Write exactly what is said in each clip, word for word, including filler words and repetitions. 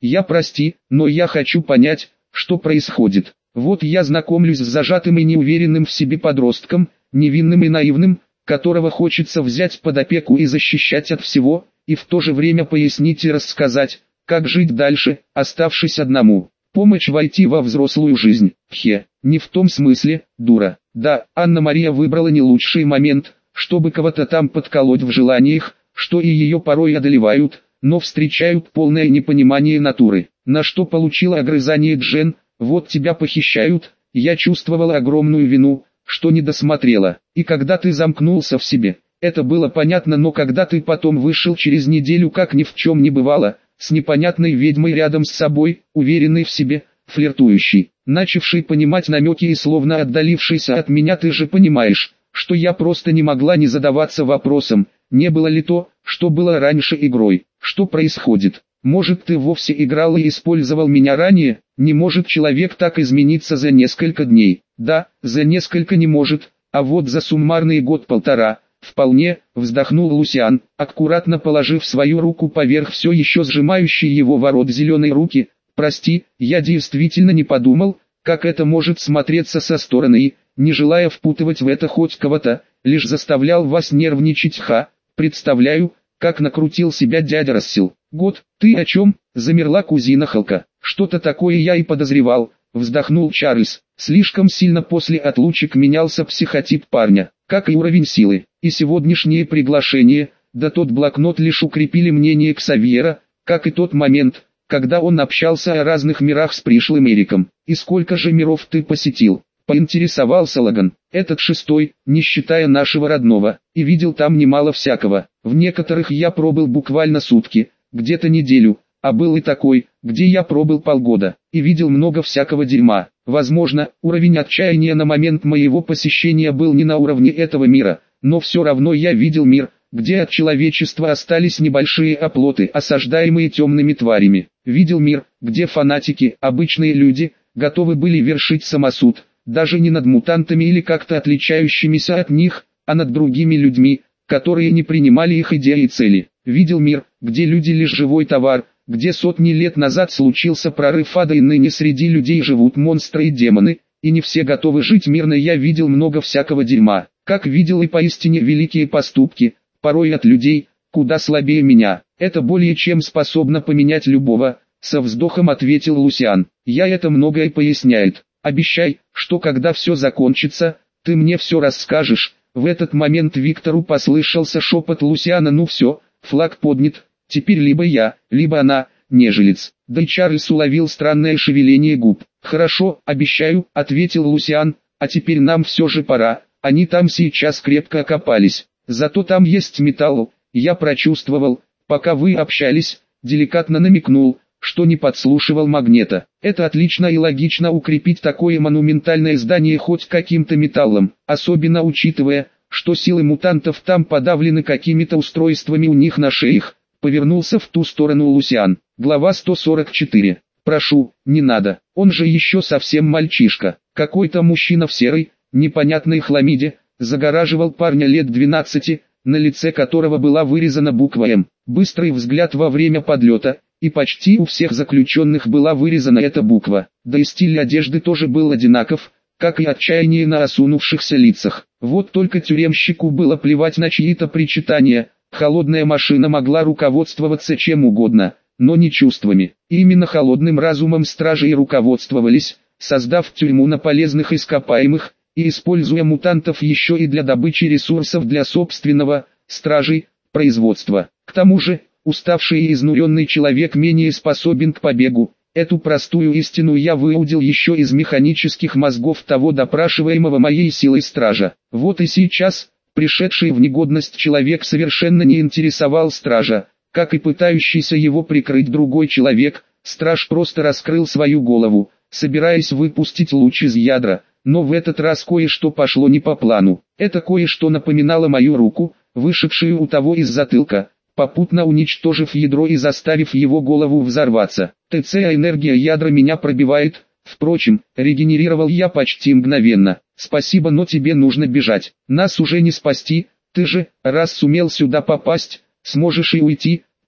Я прости, но я хочу понять, что происходит. Вот я знакомлюсь с зажатым и неуверенным в себе подростком, невинным и наивным, которого хочется взять под опеку и защищать от всего, и в то же время пояснить и рассказать, как жить дальше, оставшись одному. Помочь войти во взрослую жизнь. Хе, не в том смысле, дура. Да, Анна-Мария выбрала не лучший момент, чтобы кого-то там подколоть в желаниях, что и ее порой одолевают, но встречают полное непонимание натуры. На что получила огрызание Джен: вот тебя похищают. Я чувствовала огромную вину, что не досмотрела. И когда ты замкнулся в себе, это было понятно, но когда ты потом вышел через неделю, как ни в чем не бывало, с непонятной ведьмой рядом с собой, уверенный в себе, флиртующий, начавший понимать намеки и словно отдалившийся от меня, ты же понимаешь, что я просто не могла не задаваться вопросом, не было ли то, что было раньше игрой, что происходит. Может, ты вовсе играл и использовал меня ранее? Не может человек так измениться за несколько дней. Да, за несколько не может, а вот за суммарный год-полтора. Вполне, вздохнул Лусиан, аккуратно положив свою руку поверх все еще сжимающей его ворот зеленой руки. Прости, я действительно не подумал, как это может смотреться со стороны и, не желая впутывать в это хоть кого-то, лишь заставлял вас нервничать. Ха, представляю, как накрутил себя дядя Рассел. Год, ты о чем? Замерла кузина Халка. Что-то такое я и подозревал, вздохнул Чарльз. Слишком сильно после отлучек менялся психотип парня, как и уровень силы. И сегодняшнее приглашение, да тот блокнот лишь укрепили мнение Ксавьера, как и тот момент, когда он общался о разных мирах с пришлым Эриком. И сколько же миров ты посетил? Поинтересовался Лаган. Этот шестой, не считая нашего родного, и видел там немало всякого. В некоторых я пробыл буквально сутки, где-то неделю, а был и такой, где я пробыл полгода, и видел много всякого дерьма. Возможно, уровень отчаяния на момент моего посещения был не на уровне этого мира, но все равно я видел мир, где от человечества остались небольшие оплоты, осаждаемые темными тварями. Видел мир, где фанатики, обычные люди, готовы были вершить самосуд, даже не над мутантами или как-то отличающимися от них, а над другими людьми, которые не принимали их идеи и цели. Видел мир, где люди лишь живой товар, где сотни лет назад случился прорыв ада и ныне среди людей живут монстры и демоны, и не все готовы жить мирно. Я видел много всякого дерьма, как видел и поистине великие поступки, порой от людей, куда слабее меня. Это более чем способно поменять любого, со вздохом ответил Лусиан. Я это многое поясняет. Обещай, что когда все закончится, ты мне все расскажешь. В этот момент Виктору послышался шепот Лусиана: ну все, флаг поднят, теперь либо я, либо она, нежилец. Да и Чарльз уловил странное шевеление губ. Хорошо, обещаю, ответил Лусиан, а теперь нам все же пора, они там сейчас крепко окопались. Зато там есть металл, я прочувствовал, пока вы общались, деликатно намекнул, что не подслушивал Магнета. Это отлично и логично укрепить такое монументальное здание хоть каким-то металлом, особенно учитывая, что силы мутантов там подавлены какими-то устройствами у них на шеях. Повернулся в ту сторону Лусиан. Глава сто сорок четыре. Прошу, не надо, он же еще совсем мальчишка. Какой-то мужчина в серой, непонятной хламиде, загораживал парня лет двенадцати, на лице которого была вырезана буква «М». Быстрый взгляд во время подлета, и почти у всех заключенных была вырезана эта буква. Да и стиль одежды тоже был одинаков, как и отчаяние на осунувшихся лицах. Вот только тюремщику было плевать на чьи-то причитания. Холодная машина могла руководствоваться чем угодно, но не чувствами. И именно холодным разумом стражи и руководствовались, создав тюрьму на полезных ископаемых, и используя мутантов еще и для добычи ресурсов для собственного, стражей, производства. К тому же, уставший и изнуренный человек менее способен к побегу. Эту простую истину я выудил еще из механических мозгов того допрашиваемого моей силой стража. Вот и сейчас, пришедший в негодность человек совершенно не интересовал стража, как и пытающийся его прикрыть другой человек. Страж просто раскрыл свою голову, собираясь выпустить луч из ядра, но в этот раз кое-что пошло не по плану. Это кое-что напоминало мою руку, вышедшую у того из затылка, попутно уничтожив ядро и заставив его голову взорваться. ТЦ энергия ядра меня пробивает. Впрочем, регенерировал я почти мгновенно. Спасибо, но тебе нужно бежать. Нас уже не спасти. Ты же, раз сумел сюда попасть, сможешь и уйти.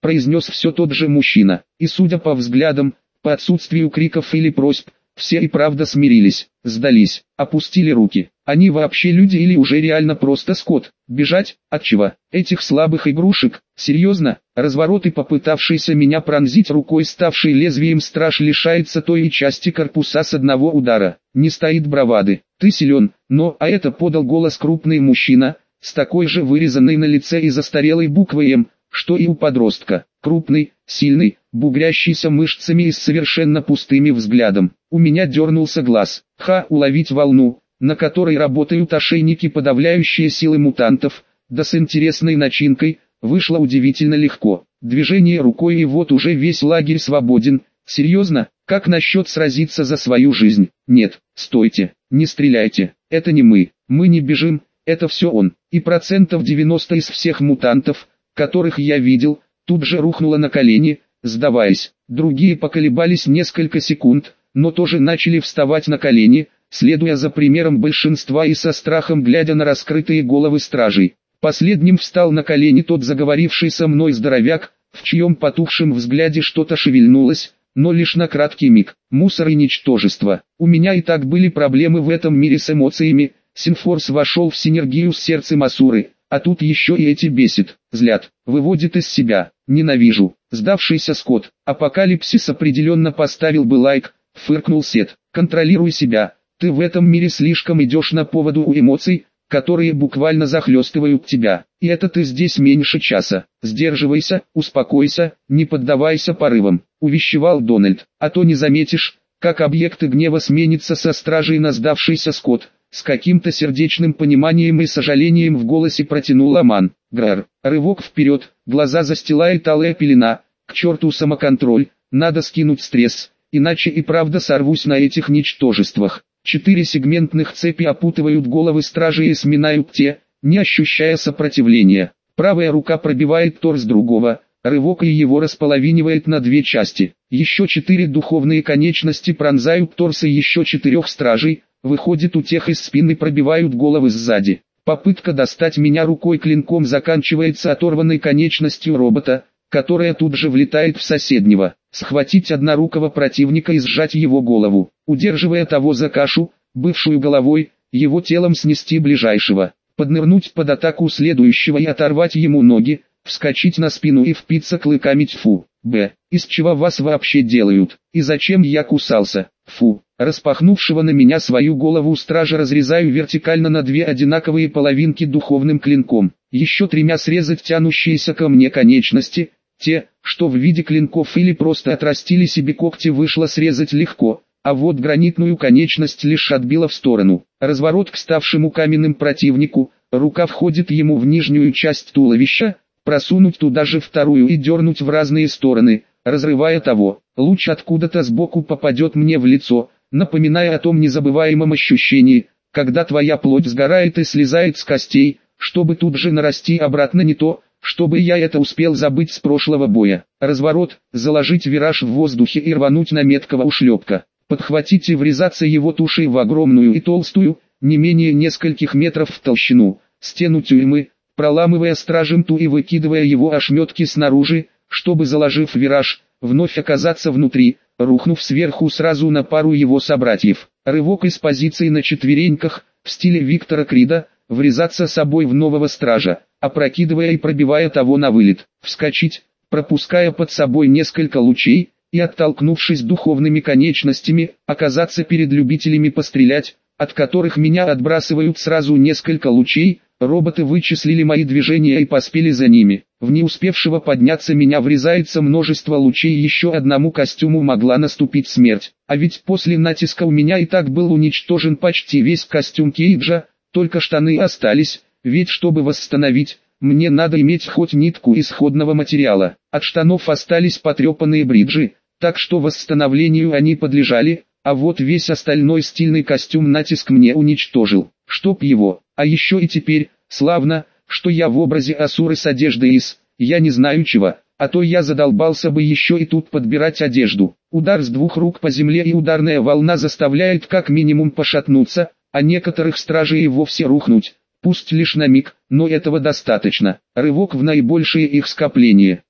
произнес все тот же мужчина. И судя по взглядам, по отсутствию криков или просьб, все и правда смирились, сдались, опустили руки. Они вообще люди или уже реально просто скот? Бежать? От чего? Этих слабых игрушек? Серьезно? Разворот и попытавшийся меня пронзить рукой, ставший лезвием страж, лишается той части корпуса с одного удара. Не стоит бравады. Ты силен, но, а это подал голос крупный мужчина, с такой же вырезанной на лице и застарелой буквой «М», что и у подростка. Крупный, сильный, бугрящийся мышцами и с совершенно пустыми взглядом. У меня дернулся глаз. Ха, уловить волну, на которой работают ошейники, подавляющие силы мутантов, да с интересной начинкой, вышло удивительно легко. Движение рукой и вот уже весь лагерь свободен. Серьезно? Как насчет сразиться за свою жизнь? Нет, стойте, не стреляйте, это не мы, мы не бежим, это все он. И процентов девяносто из всех мутантов, которых я видел, тут же рухнуло на колени, сдаваясь. Другие поколебались несколько секунд, но тоже начали вставать на колени, следуя за примером большинства и со страхом глядя на раскрытые головы стражей. Последним встал на колени тот заговоривший со мной здоровяк, в чьем потухшем взгляде что-то шевельнулось, но лишь на краткий миг. Мусор и ничтожество. У меня и так были проблемы в этом мире с эмоциями. Синфорс вошел в синергию с сердцем Асуры, а тут еще и эти бесит, злят, выводит из себя. Ненавижу. Сдавшийся скот. Апокалипсис определенно поставил бы лайк, фыркнул Сет. Контролируй себя. Ты в этом мире слишком идешь на поводу у эмоций, которые буквально захлестывают тебя. И это ты здесь меньше часа. Сдерживайся, успокойся, не поддавайся порывам, увещевал Дональд. А то не заметишь, как объекты гнева сменятся со стражей на сдавшийся скот. С каким-то сердечным пониманием и сожалением в голосе протянул Аман. Грэр. Рывок вперед, глаза застилает алая пелена. К черту самоконтроль, надо скинуть стресс, иначе и правда сорвусь на этих ничтожествах. Четыре сегментных цепи опутывают головы стражей и сминают те, не ощущая сопротивления. Правая рука пробивает торс другого, рывок и его располовинивает на две части. Еще четыре духовные конечности пронзают торсы еще четырех стражей, выходит у тех из спины пробивают головы сзади. Попытка достать меня рукой клинком заканчивается оторванной конечностью робота, которая тут же влетает в соседнего. Схватить однорукого противника и сжать его голову, удерживая того за кашу, бывшую головой, его телом снести ближайшего, поднырнуть под атаку следующего и оторвать ему ноги, вскочить на спину и впиться клыками. Тьфу. Б. Из чего вас вообще делают? И зачем я кусался? Фу. Распахнувшего на меня свою голову стража разрезаю вертикально на две одинаковые половинки духовным клинком. Еще тремя срезать тянущиеся ко мне конечности. Те, что в виде клинков или просто отрастили себе когти, вышло срезать легко, а вот гранитную конечность лишь отбила в сторону. Разворот к ставшему каменным противнику, рука входит ему в нижнюю часть туловища, просунуть туда же вторую и дернуть в разные стороны, разрывая того. Луч откуда-то сбоку попадет мне в лицо, напоминая о том незабываемом ощущении, когда твоя плоть сгорает и слезает с костей, чтобы тут же нарасти обратно, не то, чтобы я это успел забыть с прошлого боя. Разворот, заложить вираж в воздухе и рвануть на меткого ушлепка. Подхватить и врезаться его тушей в огромную и толстую, не менее нескольких метров в толщину, стену тюрьмы, проламывая стражем ту и выкидывая его ошметки снаружи, чтобы, заложив вираж, вновь оказаться внутри, рухнув сверху сразу на пару его собратьев. Рывок из позиции на четвереньках, в стиле Виктора Крида, врезаться собой в нового стража, опрокидывая и пробивая того на вылет, вскочить, пропуская под собой несколько лучей, и оттолкнувшись духовными конечностями, оказаться перед любителями пострелять, от которых меня отбрасывают сразу несколько лучей. Роботы вычислили мои движения и поспели за ними. В не успевшего подняться меня врезается множество лучей, еще одному костюму могла наступить смерть. А ведь после натиска у меня и так был уничтожен почти весь костюм Кейджа, только штаны остались, ведь чтобы восстановить, мне надо иметь хоть нитку исходного материала. От штанов остались потрепанные бриджи, так что восстановлению они подлежали, а вот весь остальной стильный костюм натиск мне уничтожил. Чтоб его, а еще и теперь, славно, что я в образе Асуры с одеждой из, я не знаю чего, а то я задолбался бы еще и тут подбирать одежду. Удар с двух рук по земле и ударная волна заставляет как минимум пошатнуться, а некоторых стражей и вовсе рухнуть. Пусть лишь на миг, но этого достаточно. Рывок в наибольшее их скопление.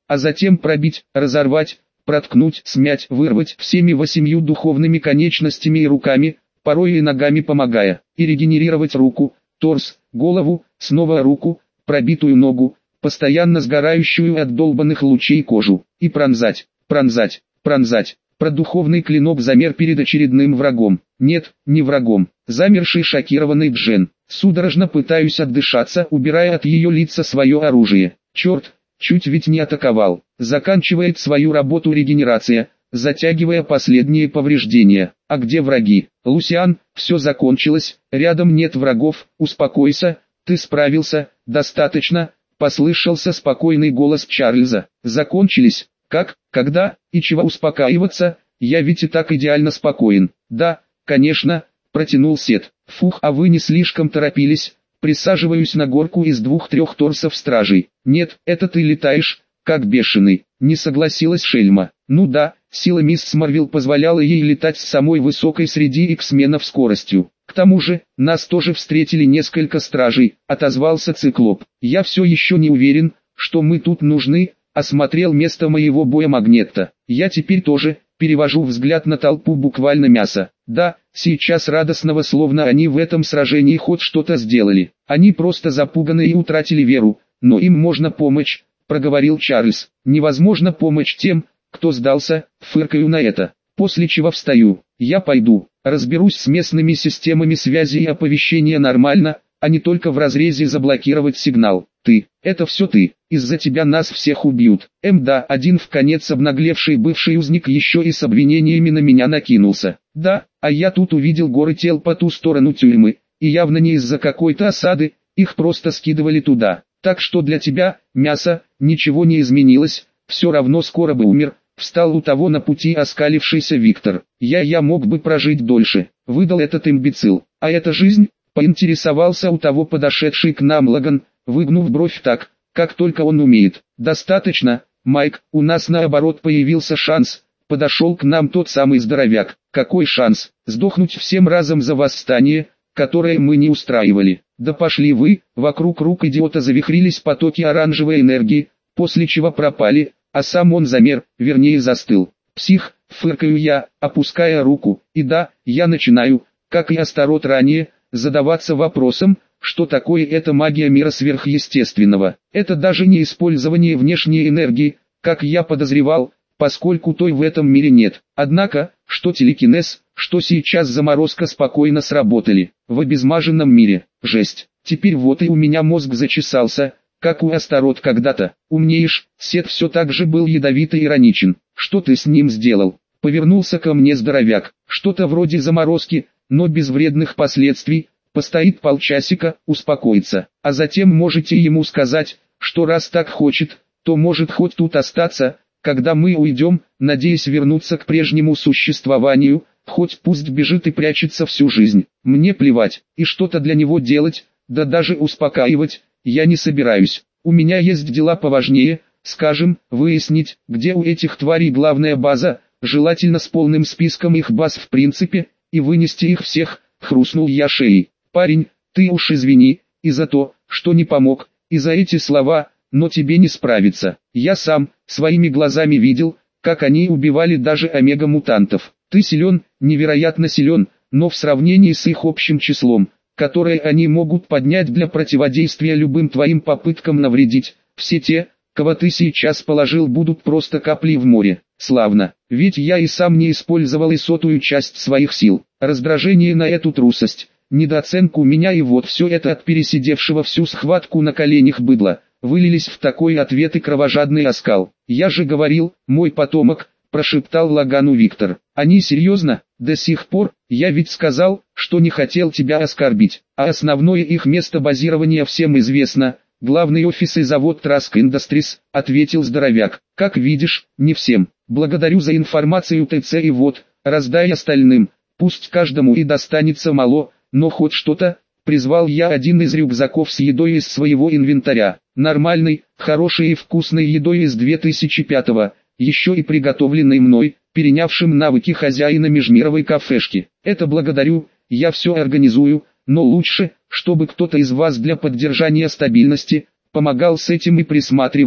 а затем пробить, разорвать, проткнуть, смять, вырвать всеми восемью духовными конечностями и руками, порой и ногами помогая, и регенерировать руку, торс, голову, снова руку, пробитую ногу, постоянно сгорающую от долбанных лучей кожу, и пронзать, пронзать, пронзать. Про духовный клинок замер перед очередным врагом. Нет, не врагом. Замерший шокированный Джен. Судорожно пытаюсь отдышаться, убирая от ее лица свое оружие. Черт, чуть ведь не атаковал. Заканчивает свою работу регенерация, затягивая последние повреждения. А где враги? Лусиан, все закончилось, рядом нет врагов, успокойся, ты справился, достаточно, послышался спокойный голос Чарльза. Закончились? Как, когда, и чего успокаиваться, я ведь и так идеально спокоен. Да, конечно, протянул Сет. Фух, а вы не слишком торопились, присаживаюсь на горку из двух-трех торсов стражей. Нет, это ты летаешь, как бешеный, не согласилась Шельма. Ну да, сила мисс Марвел позволяла ей летать с самой высокой среди иксменов скоростью. К тому же, нас тоже встретили несколько стражей, отозвался Циклоп. Я все еще не уверен, что мы тут нужны. Осмотрел место моего боя Магнетта. Я теперь тоже, перевожу взгляд на толпу буквально мяса. Да, сейчас радостного, словно они в этом сражении хоть что-то сделали. Они просто запуганы и утратили веру, но им можно помочь, проговорил Чарльз. Невозможно помочь тем, кто сдался, фыркаю на это. После чего встаю. Я пойду, разберусь с местными системами связи и оповещения нормально, а не только в разрезе заблокировать сигнал. Ты, это все ты, из-за тебя нас всех убьют. Эм да, один вконец обнаглевший бывший узник еще и с обвинениями на меня накинулся. Да, а я тут увидел горы тел по ту сторону тюрьмы, и явно не из-за какой-то осады, их просто скидывали туда. Так что для тебя, мясо, ничего не изменилось, все равно скоро бы умер. Встал у того на пути оскалившийся Виктор. Я я мог бы прожить дольше, выдал этот имбецил. А это жизнь? Поинтересовался у того подошедший к нам Лаган, выгнув бровь так, как только он умеет. Достаточно, Майк, у нас наоборот появился шанс. Подошел к нам тот самый здоровяк. Какой шанс? Сдохнуть всем разом за восстание, которое мы не устраивали. Да пошли вы, вокруг рук идиота завихрились потоки оранжевой энергии, после чего пропали, а сам он замер, вернее застыл. Псих, фыркаю я, опуская руку, и да, я начинаю, как и Астарот ранее, задаваться вопросом, что такое эта магия мира сверхъестественного. Это даже не использование внешней энергии, как я подозревал, поскольку той в этом мире нет. Однако, что телекинез, что сейчас заморозка спокойно сработали. В обезмаженном мире, жесть. Теперь вот и у меня мозг зачесался, как у Астарот когда-то. Умнеешь, Сет все так же был ядовито ироничен. Что ты с ним сделал? Повернулся ко мне здоровяк. Что-то вроде заморозки, но без вредных последствий. Постоит полчасика, успокоится. А затем можете ему сказать, что раз так хочет, то может хоть тут остаться, когда мы уйдем, надеясь вернуться к прежнему существованию, хоть пусть бежит и прячется всю жизнь. Мне плевать, и что-то для него делать, да даже успокаивать, я не собираюсь. У меня есть дела поважнее, скажем, выяснить, где у этих тварей главная база, желательно с полным списком их баз в принципе, и вынести их всех, хрустнул я шеей. Парень, ты уж извини, и за то, что не помог, и за эти слова, но тебе не справиться. Я сам, своими глазами видел, как они убивали даже омега-мутантов. Ты силен, невероятно силен, но в сравнении с их общим числом, которое они могут поднять для противодействия любым твоим попыткам навредить, все те, кого ты сейчас положил, будут просто каплей в море. Славно, ведь я и сам не использовал и сотую часть своих сил. Раздражение на эту трусость, недооценку меня и вот все это от пересидевшего всю схватку на коленях быдла, вылились в такой ответ и кровожадный оскал. Я же говорил, мой потомок, прошептал Лагану Виктор. Они серьезно? До сих пор, я ведь сказал, что не хотел тебя оскорбить, а основное их место базирования всем известно. Главный офис и завод Trask Industries, ответил здоровяк. Как видишь, не всем. Благодарю за информацию ТЦ и вот, раздай остальным. Пусть каждому и достанется мало, но хоть что-то. Призвал я один из рюкзаков с едой из своего инвентаря. Нормальной, хорошей и вкусной едой из две тысячи пятого, еще и приготовленной мной, перенявшим навыки хозяина межмировой кафешки. Это благодарю, я все организую, но лучше, чтобы кто-то из вас для поддержания стабильности помогал с этим и присматривал.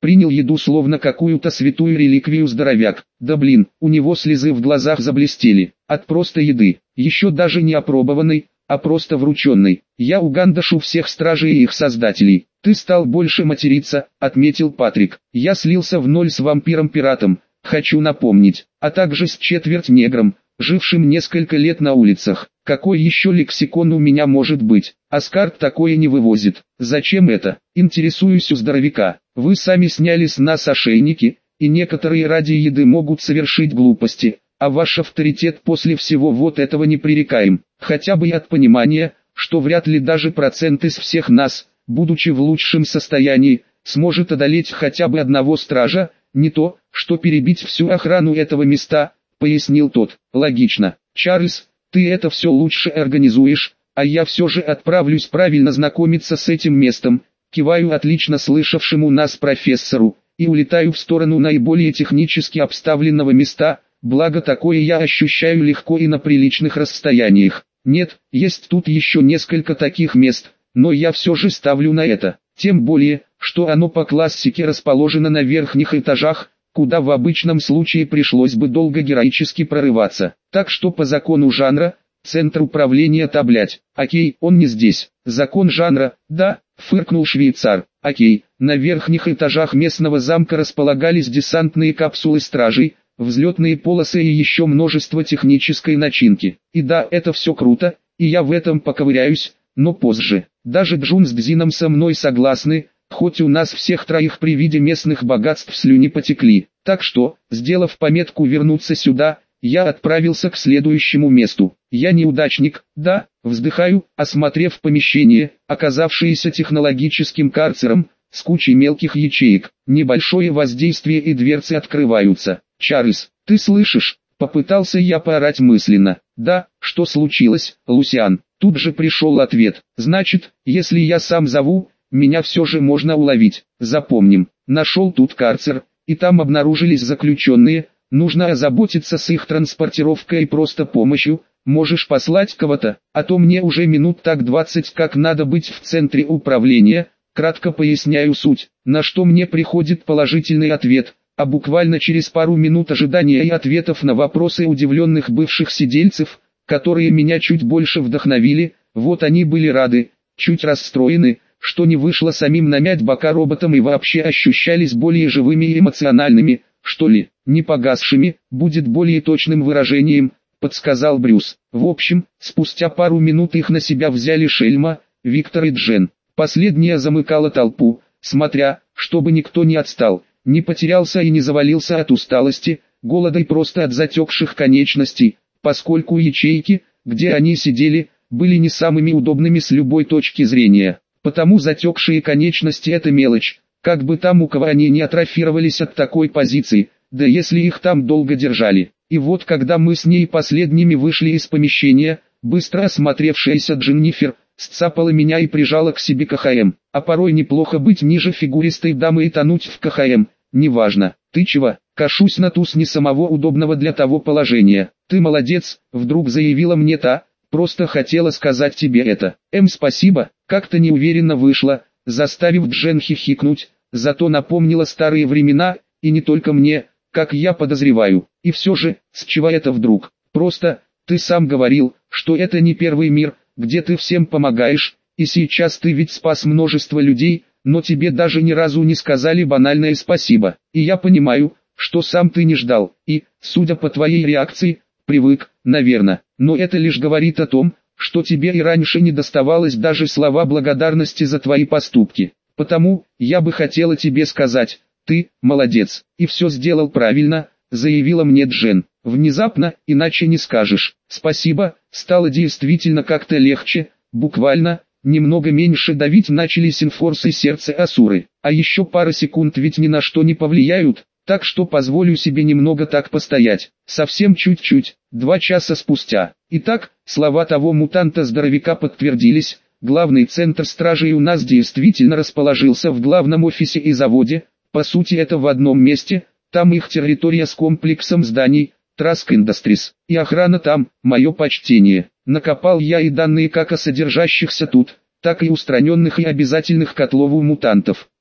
Принял еду словно какую-то святую реликвию здоровяк. Да блин, у него слезы в глазах заблестели. От просто еды. Еще даже не опробованной, а просто врученной. Я угандашу всех стражей и их создателей. Ты стал больше материться, отметил Патрик. Я слился в ноль с вампиром-пиратом, хочу напомнить, а также с четверть негром, жившим несколько лет на улицах. Какой еще лексикон у меня может быть? Аскард такое не вывозит. Зачем это? Интересуюсь у здоровяка. Вы сами сняли с нас ошейники, и некоторые ради еды могут совершить глупости, а ваш авторитет после всего вот этого непререкаем. Хотя бы и от понимания, что вряд ли даже процент из всех нас, будучи в лучшем состоянии, сможет одолеть хотя бы одного стража, не то, что перебить всю охрану этого места, пояснил тот. Логично. Чарльз, ты это все лучше организуешь, а я все же отправлюсь правильно знакомиться с этим местом, киваю отлично слышавшему нас профессору, и улетаю в сторону наиболее технически обставленного места, благо такое я ощущаю легко и на приличных расстояниях. Нет, есть тут еще несколько таких мест, но я все же ставлю на это, тем более, что оно по классике расположено на верхних этажах, куда в обычном случае пришлось бы долго героически прорываться. Так что по закону жанра, центр управления таблять. Окей, он не здесь. Закон жанра, да, фыркнул швейцар. Окей, на верхних этажах местного замка располагались десантные капсулы стражей, взлетные полосы и еще множество технической начинки. И да, это все круто, и я в этом поковыряюсь, но позже. Даже Джун с Дзином со мной согласны, хоть у нас всех троих при виде местных богатств слюни потекли. Так что, сделав пометку вернуться сюда, я отправился к следующему месту. Я неудачник, да, вздыхаю, осмотрев помещение, оказавшееся технологическим карцером, с кучей мелких ячеек. Небольшое воздействие и дверцы открываются. Чарльз, ты слышишь? Попытался я поорать мысленно. Да, что случилось, Лусиан? Тут же пришел ответ. Значит, если я сам зову, меня все же можно уловить. Запомним, нашел тут карцер, и там обнаружились заключенные, нужно озаботиться с их транспортировкой и просто помощью, можешь послать кого-то, а то мне уже минут так двадцать как надо быть в центре управления, кратко поясняю суть, на что мне приходит положительный ответ, а буквально через пару минут ожидания и ответов на вопросы удивленных бывших сидельцев, которые меня чуть больше вдохновили, вот они были рады, чуть расстроены, что не вышло самим намять бока роботам и вообще ощущались более живыми и эмоциональными, что ли, не погасшими, будет более точным выражением, подсказал Брюс. В общем, спустя пару минут их на себя взяли Шельма, Виктор и Джен. Последняя замыкала толпу, смотря, чтобы никто не отстал, не потерялся и не завалился от усталости, голода и просто от затекших конечностей, поскольку ячейки, где они сидели, были не самыми удобными с любой точки зрения. Потому затекшие конечности – это мелочь, как бы там у кого они не атрофировались от такой позиции, да если их там долго держали. И вот когда мы с ней последними вышли из помещения, быстро осмотревшаяся Дженнифер, сцапала меня и прижала к себе КХМ. А порой неплохо быть ниже фигуристой дамы и тонуть в КХМ, неважно. Ты чего, кашусь на туз не самого удобного для того положения. Ты молодец, вдруг заявила мне та, просто хотела сказать тебе это. Эм, спасибо, как-то неуверенно вышло, заставив Джен хихикнуть, зато напомнила старые времена, и не только мне, как я подозреваю. И все же, с чего это вдруг? Просто, ты сам говорил, что это не первый мир, где ты всем помогаешь, и сейчас ты ведь спас множество людей, но тебе даже ни разу не сказали банальное спасибо. И я понимаю, что сам ты не ждал, и, судя по твоей реакции, привык, наверное. Но это лишь говорит о том, что тебе и раньше не доставалось даже слова благодарности за твои поступки. Потому, я бы хотела тебе сказать, ты, молодец, и все сделал правильно, заявила мне Джен. Внезапно, иначе не скажешь. Спасибо, стало действительно как-то легче, буквально, немного меньше давить начали синфорс и сердце Асуры. А еще пара секунд ведь ни на что не повлияют, так что позволю себе немного так постоять. Совсем чуть-чуть, два часа спустя. Итак, слова того мутанта-здоровяка подтвердились, главный центр стражей у нас действительно расположился в главном офисе и заводе, по сути это в одном месте, там их территория с комплексом зданий, Trask Industries, и охрана там, мое почтение. Накопал я и данные как о содержащихся тут, так и устраненных и обязательных котлов у мутантов.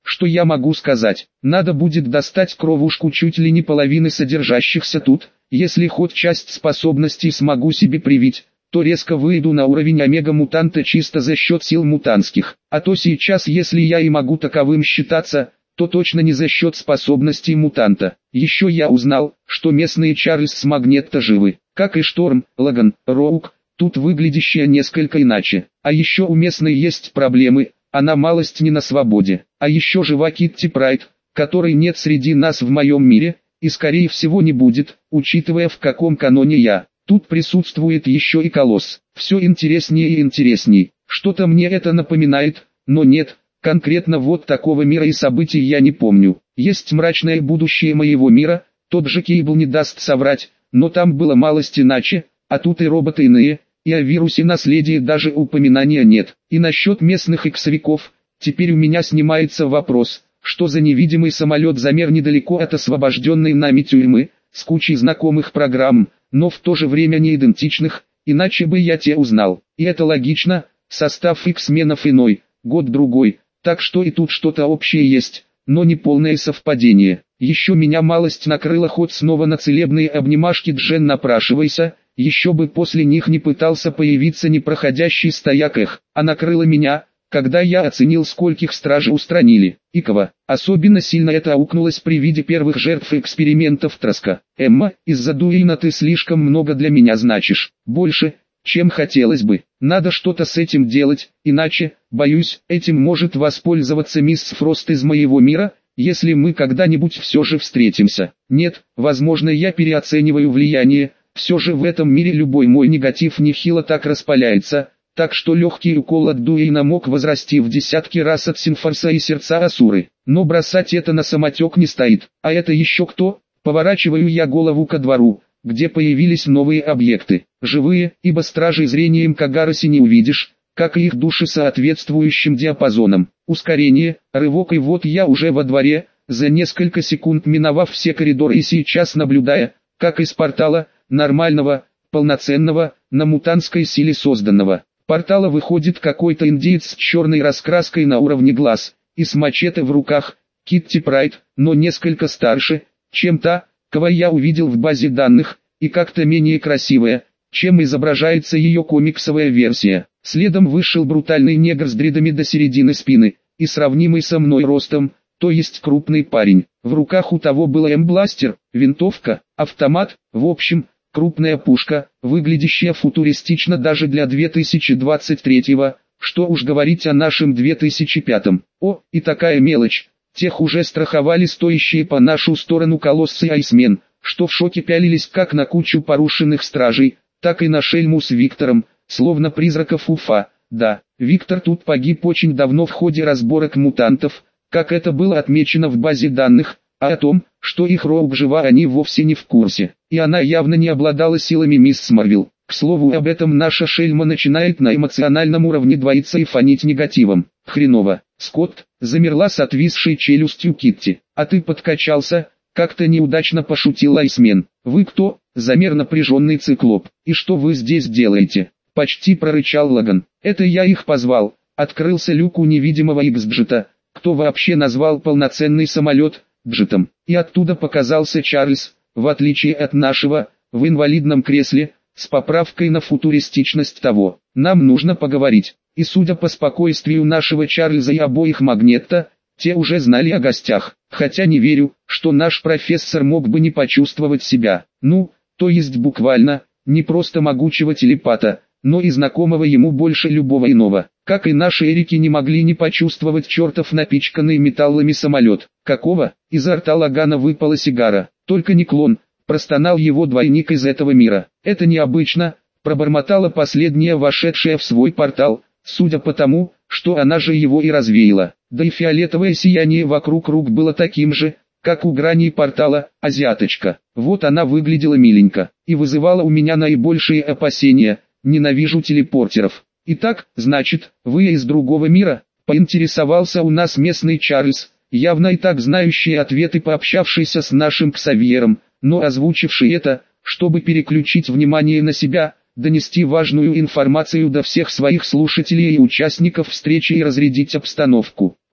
что я могу сказать? Надо будет достать кровушку чуть ли не половины содержащихся тут. Если хоть часть способностей смогу себе привить, то резко выйду на уровень омега-мутанта чисто за счет сил мутантских. А то сейчас, если я и могу таковым считаться, то точно не за счет способностей мутанта. Еще я узнал, что местные Чарльз с Магнетто живы, как и Шторм, Логан, Роук, тут выглядящие несколько иначе. А еще у местной есть проблемы, она малость не на свободе. А еще жива Китти Прайд, которой нет среди нас в моем мире, и скорее всего не будет, учитывая в каком каноне я. Тут присутствует еще и Колосс. Все интереснее и интересней. Что-то мне это напоминает, но нет, конкретно вот такого мира и событий я не помню. Есть мрачное будущее моего мира, тот же Кейбл не даст соврать, но там было малость иначе, а тут и роботы иные, и о вирусе наследия даже упоминания нет. И насчет местных иксовиков, теперь у меня снимается вопрос. Что за невидимый самолет замер недалеко от освобожденной нами тюрьмы, с кучей знакомых программ, но в то же время не идентичных, иначе бы я те узнал. И это логично, состав X-менов иной, год другой, так что и тут что-то общее есть, но не полное совпадение. Еще меня малость накрыла ход снова на целебные обнимашки Джен напрашивайся, еще бы после них не пытался появиться непроходящий стояк эх, а накрыла меня, когда я оценил, скольких стражей устранили. Икова. Особенно сильно это аукнулось при виде первых жертв экспериментов Троска. Эмма, из-за Дуэйна ты слишком много для меня значишь. Больше, чем хотелось бы. Надо что-то с этим делать, иначе, боюсь, этим может воспользоваться мисс Фрост из моего мира, если мы когда-нибудь все же встретимся. Нет, возможно, я переоцениваю влияние, все же в этом мире любой мой негатив нехило так распаляется, так что легкий укол от Дуэйна мог возрасти в десятки раз от Синфорса и сердца Асуры. Но бросать это на самотек не стоит. А это еще кто? Поворачиваю я голову ко двору, где появились новые объекты. Живые, ибо стражей зрением Кагароси не увидишь, как и их души соответствующим диапазоном. Ускорение, рывок, и вот я уже во дворе, за несколько секунд миновав все коридоры и сейчас наблюдая, как из портала, нормального, полноценного, на мутантской силе созданного портала выходит какой-то индеец с черной раскраской на уровне глаз, и с мачете в руках, Китти Прайд, но несколько старше, чем та, кого я увидел в базе данных, и как-то менее красивая, чем изображается ее комиксовая версия. Следом вышел брутальный негр с дредами до середины спины, и сравнимый со мной ростом, то есть крупный парень. В руках у того был эмбластер, винтовка, автомат, в общем, крупная пушка, выглядящая футуристично даже для две тысячи двадцать третьего, что уж говорить о нашем две тысячи пятом. О, и такая мелочь, тех уже страховали стоящие по нашу сторону Колосс и Айсмен, что в шоке пялились как на кучу порушенных стражей, так и на шельму с Виктором, словно призраков Уфа. Да, Виктор тут погиб очень давно в ходе разборок мутантов, как это было отмечено в базе данных, а о том, что их Роук жива, они вовсе не в курсе, и она явно не обладала силами мисс Марвел. К слову, об этом наша шельма начинает на эмоциональном уровне двоиться и фонить негативом. Хреново. Скотт, замерла с отвисшей челюстью Китти. А ты подкачался? Как-то неудачно пошутил Айсмен. Вы кто? Замер напряженный циклоп. И что вы здесь делаете? Почти прорычал Логан. Это я их позвал. Открылся люк у невидимого Иксджета. Кто вообще назвал полноценный самолет джетом? И оттуда показался Чарльз, в отличие от нашего, в инвалидном кресле, с поправкой на футуристичность того. Нам нужно поговорить. И судя по спокойствию нашего Чарльза и обоих Магнетто, те уже знали о гостях. Хотя не верю, что наш профессор мог бы не почувствовать себя. Ну, то есть буквально, не просто могучего телепата, но и знакомого ему больше любого иного. Как и наши Эрики не могли не почувствовать чертов напичканный металлами самолет. Какого? Изо рта Логана выпала сигара. Только не клон, простонал его двойник из этого мира. Это необычно, пробормотала последняя вошедшая в свой портал, судя по тому, что она же его и развеяла. Да и фиолетовое сияние вокруг рук было таким же, как у граней портала, азиаточка. Вот она выглядела миленько, и вызывала у меня наибольшие опасения. Ненавижу телепортеров. Итак, значит, вы из другого мира? Поинтересовался у нас местный Чарльз, явно и так знающий ответы, пообщавшийся с нашим Ксавьером, но озвучивший это, чтобы переключить внимание на себя, донести важную информацию до всех своих слушателей и участников встречи и разрядить обстановку. О,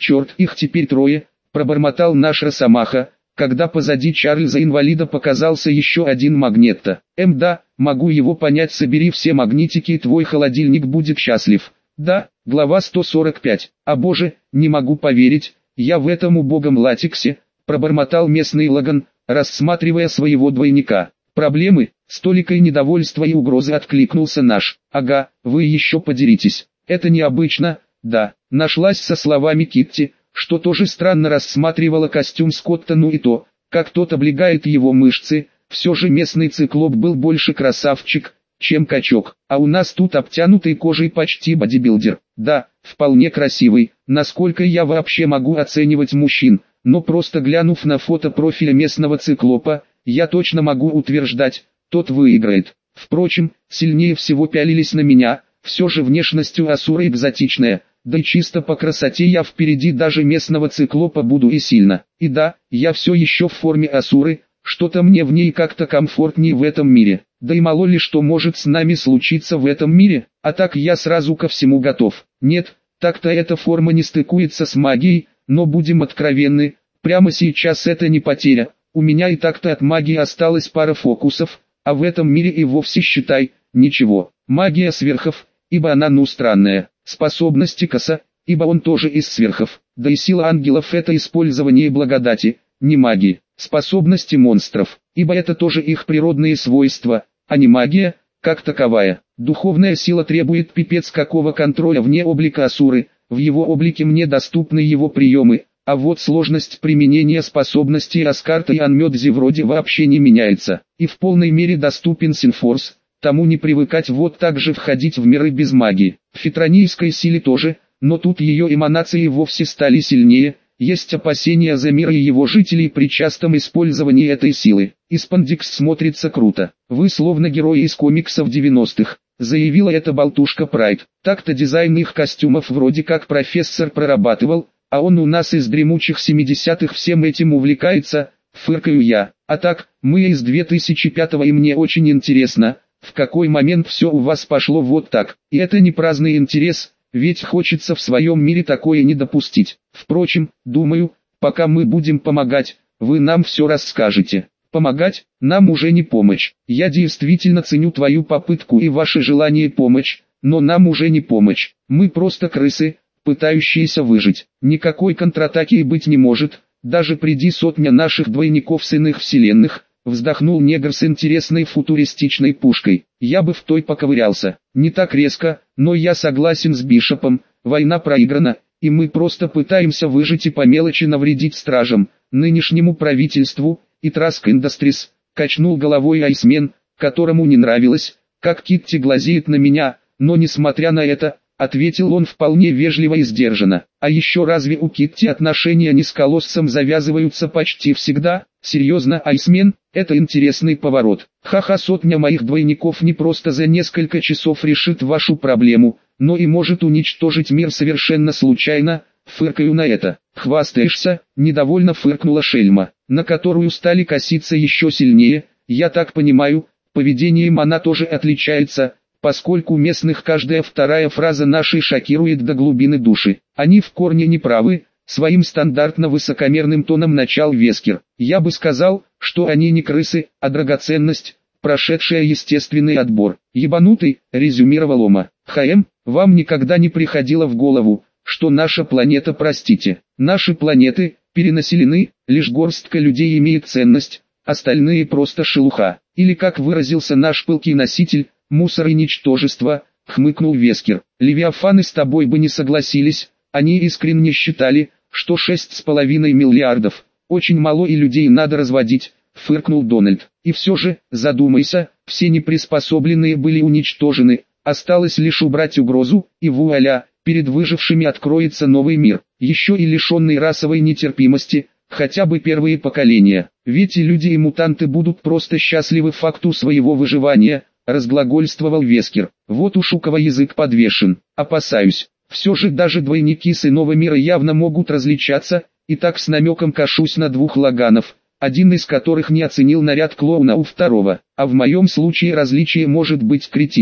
Черт, их теперь трое, пробормотал наш Росомаха, когда позади Чарльза-инвалида показался еще один Магнетто. Эм да, могу его понять, собери все магнитики и твой холодильник будет счастлив. Да, глава сто сорок пять. А боже, не могу поверить, я в этом убогом латексе, пробормотал местный Лаган, рассматривая своего двойника. Проблемы, столикой недовольства и угрозы откликнулся наш. Ага, вы еще подеритесь. Это необычно, да, нашлась со словами Китти, что тоже странно рассматривала костюм Скотта, ну и то, как тот облегает его мышцы. Все же местный циклоп был больше красавчик, чем качок, а у нас тут обтянутый кожей почти бодибилдер. Да, вполне красивый, насколько я вообще могу оценивать мужчин, но просто глянув на фото профиля местного циклопа, я точно могу утверждать, тот выиграет. Впрочем, сильнее всего пялились на меня, все же внешностью Асура экзотичная, да и чисто по красоте я впереди даже местного циклопа буду и сильно. И да, я все еще в форме Асуры, что-то мне в ней как-то комфортнее в этом мире. Да и мало ли что может с нами случиться в этом мире, а так я сразу ко всему готов. Нет, так-то эта форма не стыкуется с магией, но будем откровенны, прямо сейчас это не потеря. У меня и так-то от магии осталась пара фокусов, а в этом мире и вовсе считай, ничего. Магия сверхов, ибо она ну странная, способности Коса, ибо он тоже из сверхов, да и сила ангелов это использование благодати, не магии, способности монстров, ибо это тоже их природные свойства, а не магия, как таковая. Духовная сила требует пипец какого контроля вне облика Асуры, в его облике мне доступны его приемы, а вот сложность применения способностей Аскарта и Анмёдзи вроде вообще не меняется, и в полной мере доступен Синфорс, тому не привыкать вот так же входить в миры без магии. В фитронийской силе тоже, но тут ее эманации вовсе стали сильнее, есть опасения за мир и его жителей при частом использовании этой силы. И спандекс смотрится круто, вы словно герои из комиксов девяностых, заявила эта болтушка Прайд. Так-то дизайн их костюмов вроде как профессор прорабатывал, а он у нас из дремучих семидесятых всем этим увлекается, фыркаю я. А так, мы из две тысячи пятого и мне очень интересно, в какой момент все у вас пошло вот так. И это не праздный интерес, ведь хочется в своем мире такое не допустить. Впрочем, думаю, пока мы будем помогать, вы нам все расскажете. Помогать, нам уже не помощь. Я действительно ценю твою попытку и ваше желание помочь, но нам уже не помощь. Мы просто крысы, пытающиеся выжить. Никакой контратаки и быть не может, даже приди сотня наших двойников с иных вселенных, вздохнул негр с интересной футуристичной пушкой. Я бы в той поковырялся. Не так резко, но я согласен с Бишопом, война проиграна, и мы просто пытаемся выжить и по мелочи навредить стражам, нынешнему правительству, и Trask Industries, качнул головой Айсмен, которому не нравилось, как Китти глазеет на меня, но несмотря на это, ответил он вполне вежливо и сдержанно. А еще разве у Китти отношения не с колоссом завязываются почти всегда? Серьезно, Айсмен, это интересный поворот. Ха-ха, сотня моих двойников не просто за несколько часов решит вашу проблему, но и может уничтожить мир совершенно случайно, фыркаю на это. Хвастаешься, недовольно фыркнула Шельма, на которую стали коситься еще сильнее. Я так понимаю, поведением она тоже отличается, поскольку местных каждая вторая фраза нашей шокирует до глубины души. Они в корне не правы, своим стандартно высокомерным тоном начал Вескер. Я бы сказал, что они не крысы, а драгоценность, прошедшая естественный отбор. Ебанутый, резюмировал Ома. ХМ, вам никогда не приходило в голову, что наша планета, простите, наши планеты, перенаселены, лишь горстка людей имеет ценность, остальные просто шелуха. Или как выразился наш пылкий носитель, мусор и ничтожество, хмыкнул Вескер. Левиафаны с тобой бы не согласились, они искренне считали, что шесть с половиной миллиардов, очень мало и людей надо разводить, фыркнул Дональд. И все же, задумайся, все неприспособленные были уничтожены, осталось лишь убрать угрозу, и вуаля, перед выжившими откроется новый мир, еще и лишенный расовой нетерпимости, хотя бы первые поколения. Ведь и люди и мутанты будут просто счастливы факту своего выживания, разглагольствовал Вескер. Вот уж у кого язык подвешен, опасаюсь. Все же даже двойники с иного мира явно могут различаться, и так с намеком кашусь на двух лаганов, один из которых не оценил наряд клоуна у второго, а в моем случае различие может быть критичным.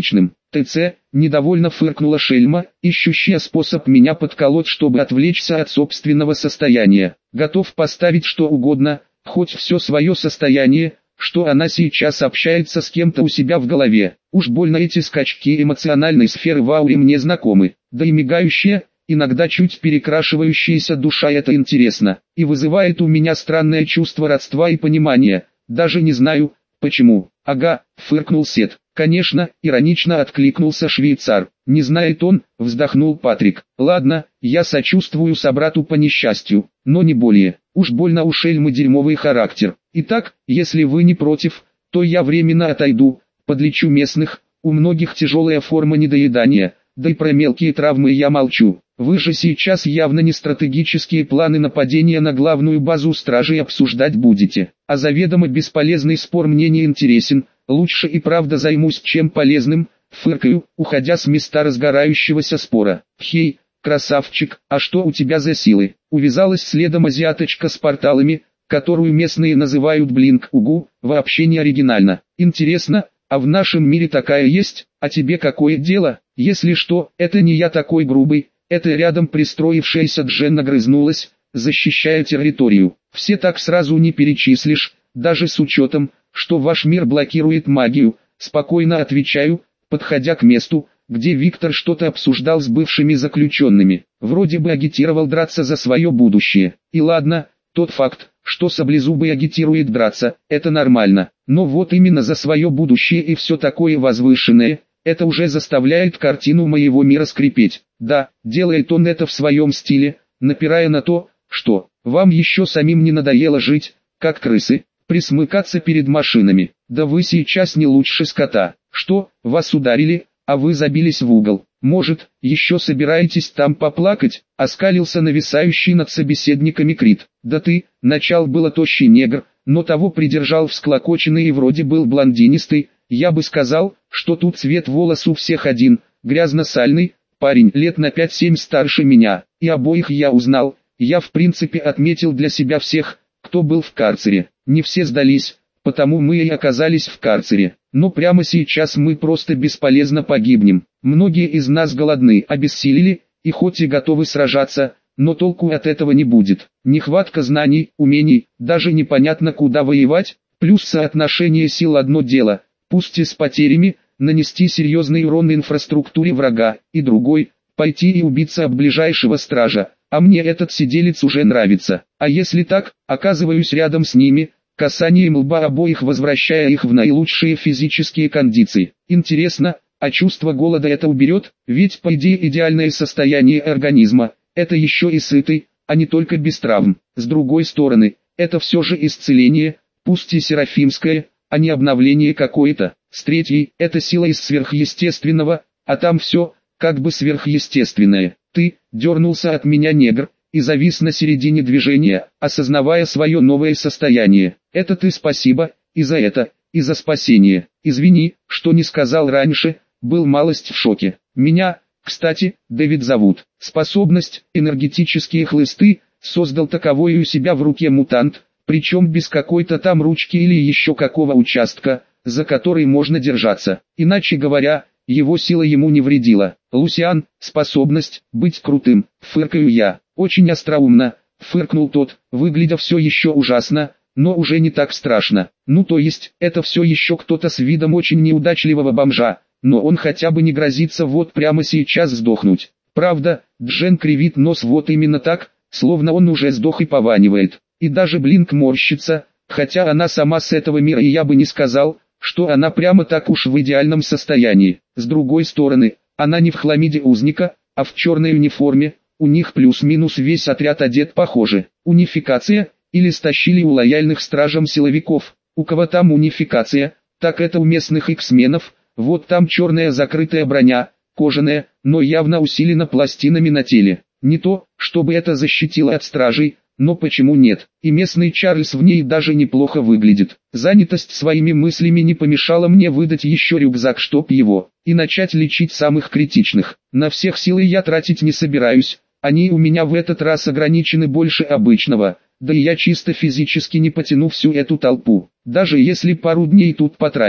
ТЦ, недовольно фыркнула шельма, ищущая способ меня подколоть, чтобы отвлечься от собственного состояния. Готов поставить что угодно, хоть все свое состояние, что она сейчас общается с кем-то у себя в голове. Уж больно эти скачки эмоциональной сферы в ауре мне знакомы, да и мигающая, иногда чуть перекрашивающаяся душа — это интересно, и вызывает у меня странное чувство родства и понимания, даже не знаю, почему. Ага, фыркнул Сет. Конечно, иронично откликнулся швейцар. Не знает он, вздохнул Патрик. Ладно, я сочувствую собрату по несчастью, но не более. Уж больно у шельмы дерьмовый характер. Итак, если вы не против, то я временно отойду, подлечу местных, у многих тяжелая форма недоедания, да и про мелкие травмы я молчу. Вы же сейчас явно не стратегические планы нападения на главную базу стражей обсуждать будете. А заведомо бесполезный спор мне не интересен, лучше и правда займусь чем полезным, фыркаю, уходя с места разгорающегося спора. Хей, красавчик, а что у тебя за силы? Увязалась следом азиаточка с порталами, которую местные называют блинк. Угу, вообще не оригинально. Интересно, а в нашем мире такая есть, а тебе какое дело? Если что, это не я такой грубый. Это рядом пристроившаяся Джен нагрызнулась, защищая территорию. Все так сразу не перечислишь, даже с учетом, что ваш мир блокирует магию. Спокойно отвечаю, подходя к месту, где Виктор что-то обсуждал с бывшими заключенными. Вроде бы агитировал драться за свое будущее. И ладно, тот факт, что Саблезубый агитирует драться, это нормально. Но вот именно за свое будущее и все такое возвышенное, это уже заставляет картину моего мира скрипеть. Да, делает он это в своем стиле, напирая на то, что вам еще самим не надоело жить, как крысы, присмыкаться перед машинами. Да вы сейчас не лучше скота. Что, вас ударили, а вы забились в угол? Может, еще собираетесь там поплакать? Оскалился нависающий над собеседниками Крит. Да ты, начал было тощий негр, но того придержал всклокоченный и вроде был блондинистый. Я бы сказал, что тут цвет волос у всех один, грязно-сальный, парень лет на пять-семь старше меня, и обоих я узнал. Я в принципе отметил для себя всех, кто был в карцере. Не все сдались, потому мы и оказались в карцере. Но прямо сейчас мы просто бесполезно погибнем. Многие из нас голодны, обессилели, и хоть и готовы сражаться, но толку от этого не будет. Нехватка знаний, умений, даже непонятно куда воевать, плюс соотношение сил одно дело, пусть и с потерями, нанести серьезный урон инфраструктуре врага, и другой, пойти и убиться об ближайшего стража. А мне этот сиделец уже нравится. А если так, оказываюсь рядом с ними, касанием лба обоих возвращая их в наилучшие физические кондиции. Интересно, а чувство голода это уберет? Ведь по идее идеальное состояние организма, это еще и сытый, а не только без травм. С другой стороны, это все же исцеление, пусть и серафимское, а не обновление какое-то. С третьей, это сила из сверхъестественного, а там все, как бы сверхъестественное. Ты, дернулся от меня негр, и завис на середине движения, осознавая свое новое состояние. Это ты спасибо, и за это, и за спасение. Извини, что не сказал раньше, был малость в шоке. Меня, кстати, Дэвид зовут. Способность, энергетические хлысты, создал таковой у себя в руке мутант, причем без какой-то там ручки или еще какого участка, за который можно держаться. Иначе говоря, его сила ему не вредила. Лусиан, способность быть крутым, фыркаю я. Очень остроумно, фыркнул тот, выглядя все еще ужасно, но уже не так страшно. Ну то есть, это все еще кто-то с видом очень неудачливого бомжа, но он хотя бы не грозится вот прямо сейчас сдохнуть. Правда, Джен кривит нос вот именно так, словно он уже сдох и пованивает. И даже Блинк морщится, хотя она сама с этого мира и я бы не сказал, что она прямо так уж в идеальном состоянии. С другой стороны, она не в хламиде узника, а в черной униформе, у них плюс-минус весь отряд одет похоже. Унификация, или стащили у лояльных стражам силовиков. У кого там унификация, так это у местных иксменов, вот там черная закрытая броня, кожаная, но явно усилена пластинами на теле. Не то, чтобы это защитило от стражей, но почему нет? И местный Чарльз в ней даже неплохо выглядит. Занятость своими мыслями не помешала мне выдать еще рюкзак, чтоб его, и начать лечить самых критичных. На всех силы я тратить не собираюсь, они у меня в этот раз ограничены больше обычного, да и я чисто физически не потяну всю эту толпу. Даже если пару дней тут потрачу,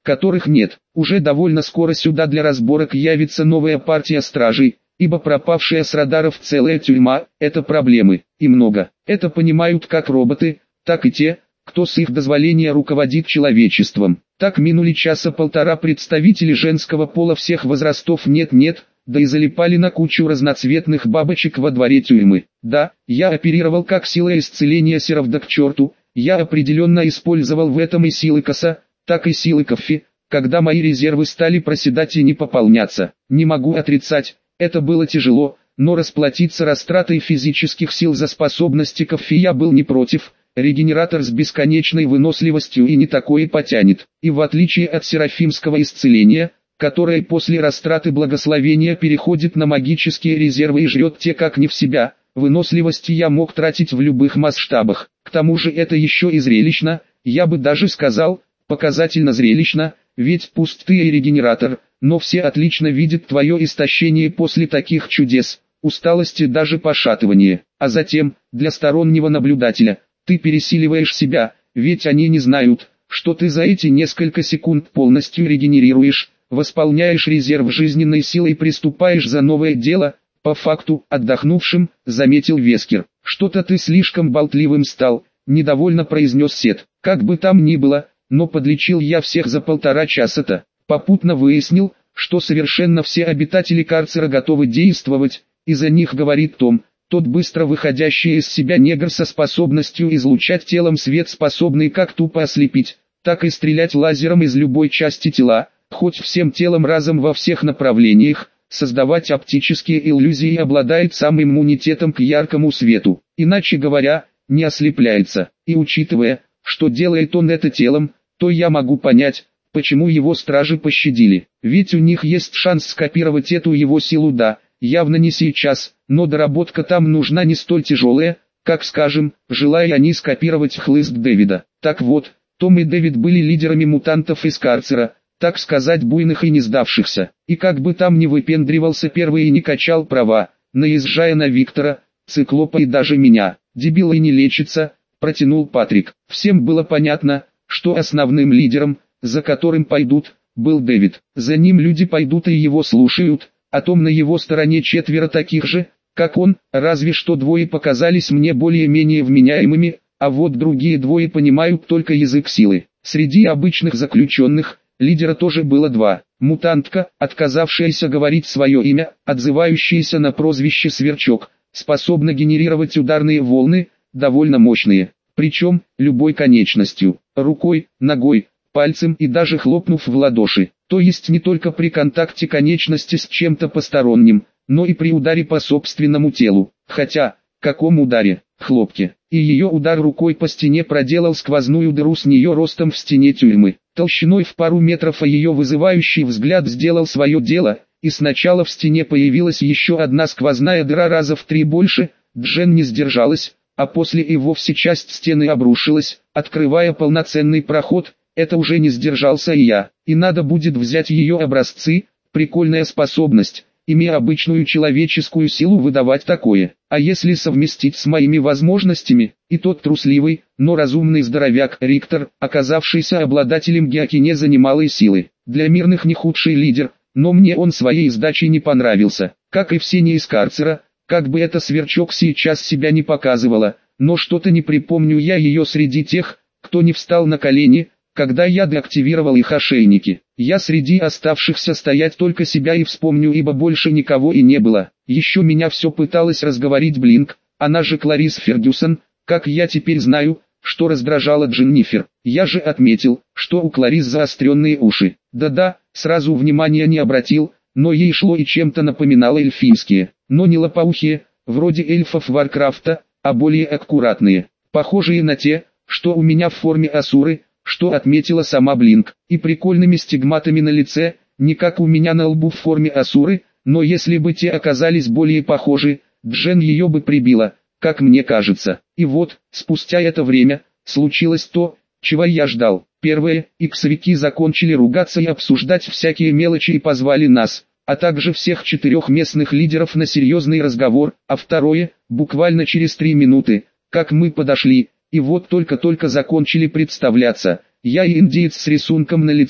которых нет. Уже довольно скоро сюда для разборок явится новая партия стражей, ибо пропавшая с радаров целая тюрьма – это проблемы, и много. Это понимают как роботы, так и те, кто с их дозволения руководит человечеством. Так минули часа полтора представители женского пола всех возрастов нет-нет, да и залипали на кучу разноцветных бабочек во дворе тюрьмы. Да, я оперировал как сила исцеления серов да к черту, я определенно использовал в этом и силы коса, так и силы кофе, когда мои резервы стали проседать и не пополняться. Не могу отрицать, это было тяжело, но расплатиться растратой физических сил за способности кофе я был не против. Регенератор с бесконечной выносливостью и не такое потянет. И в отличие от серафимского исцеления, которое после растраты благословения переходит на магические резервы и жрет те как не в себя, выносливости я мог тратить в любых масштабах. К тому же это еще и зрелищно, я бы даже сказал, показательно зрелищно, ведь пусть ты и регенератор, но все отлично видят твое истощение после таких чудес, усталости даже пошатывание. А затем, для стороннего наблюдателя, ты пересиливаешь себя, ведь они не знают, что ты за эти несколько секунд полностью регенерируешь, восполняешь резерв жизненной силы и приступаешь за новое дело, по факту, отдохнувшим, заметил Вескер. Что-то ты слишком болтливым стал, недовольно произнес Сет. Как бы там ни было, но подлечил я всех за полтора часа-то. Попутно выяснил, что совершенно все обитатели карцера готовы действовать, и за них говорит Том. Тот быстро выходящий из себя негр со способностью излучать телом свет, способный как тупо ослепить, так и стрелять лазером из любой части тела, хоть всем телом разом во всех направлениях, создавать оптические иллюзии, обладает самым иммунитетом к яркому свету, иначе говоря, не ослепляется. И учитывая, что делает он это телом, то я могу понять, почему его стражи пощадили, ведь у них есть шанс скопировать эту его силу, да. Явно не сейчас, но доработка там нужна не столь тяжелая, как, скажем, желая они скопировать хлыст Дэвида. Так вот, Том и Дэвид были лидерами мутантов из карцера, так сказать, буйных и не сдавшихся. И как бы там ни выпендривался первый и не качал права, наезжая на Виктора, Циклопа и даже меня, дебилы не лечится, протянул Патрик. Всем было понятно, что основным лидером, за которым пойдут, был Дэвид. За ним люди пойдут и его слушают. А Том на его стороне четверо таких же, как он, разве что двое показались мне более-менее вменяемыми, а вот другие двое понимают только язык силы. Среди обычных заключенных, лидера тоже было два. Мутантка, отказавшаяся говорить свое имя, отзывающаяся на прозвище Сверчок, способна генерировать ударные волны, довольно мощные, причем, любой конечностью, рукой, ногой, пальцем и даже хлопнув в ладоши. То есть не только при контакте конечности с чем-то посторонним, но и при ударе по собственному телу. Хотя, каком ударе? Хлопке. И ее удар рукой по стене проделал сквозную дыру с нее ростом в стене тюрьмы. Толщиной в пару метров, а ее вызывающий взгляд сделал свое дело, и сначала в стене появилась еще одна сквозная дыра раза в три больше, Джен не сдержалась, а после и вовсе часть стены обрушилась, открывая полноценный проход. Это уже не сдержался и я, и надо будет взять ее образцы, прикольная способность, имея обычную человеческую силу выдавать такое. А если совместить с моими возможностями, и тот трусливый, но разумный здоровяк Риктор, оказавшийся обладателем геокинеза немалой силы, для мирных не худший лидер, но мне он своей сдачей не понравился, как и все не из карцера, как бы это Сверчок сейчас себя не показывала, но что-то не припомню я ее среди тех, кто не встал на колени, когда я деактивировал их ошейники. Я среди оставшихся стоять только себя и вспомню, ибо больше никого и не было. Еще меня все пыталась разговорить Блинк, она же Кларис Фергюсон, как я теперь знаю, что раздражало Дженнифер. Я же отметил, что у Кларис заостренные уши. Да-да, сразу внимания не обратил, но ей шло и чем-то напоминало эльфийские, но не лопоухие, вроде эльфов Варкрафта, а более аккуратные, похожие на те, что у меня в форме Асуры, что отметила сама Блинк, и прикольными стигматами на лице, не как у меня на лбу в форме Асуры, но если бы те оказались более похожи, Джен ее бы прибила, как мне кажется. И вот, спустя это время, случилось то, чего я ждал. Первое, иксовики закончили ругаться и обсуждать всякие мелочи и позвали нас, а также всех четырех местных лидеров на серьезный разговор, а второе, буквально через три минуты, как мы подошли, и вот только-только закончили представляться, я и индеец с рисунком на лице,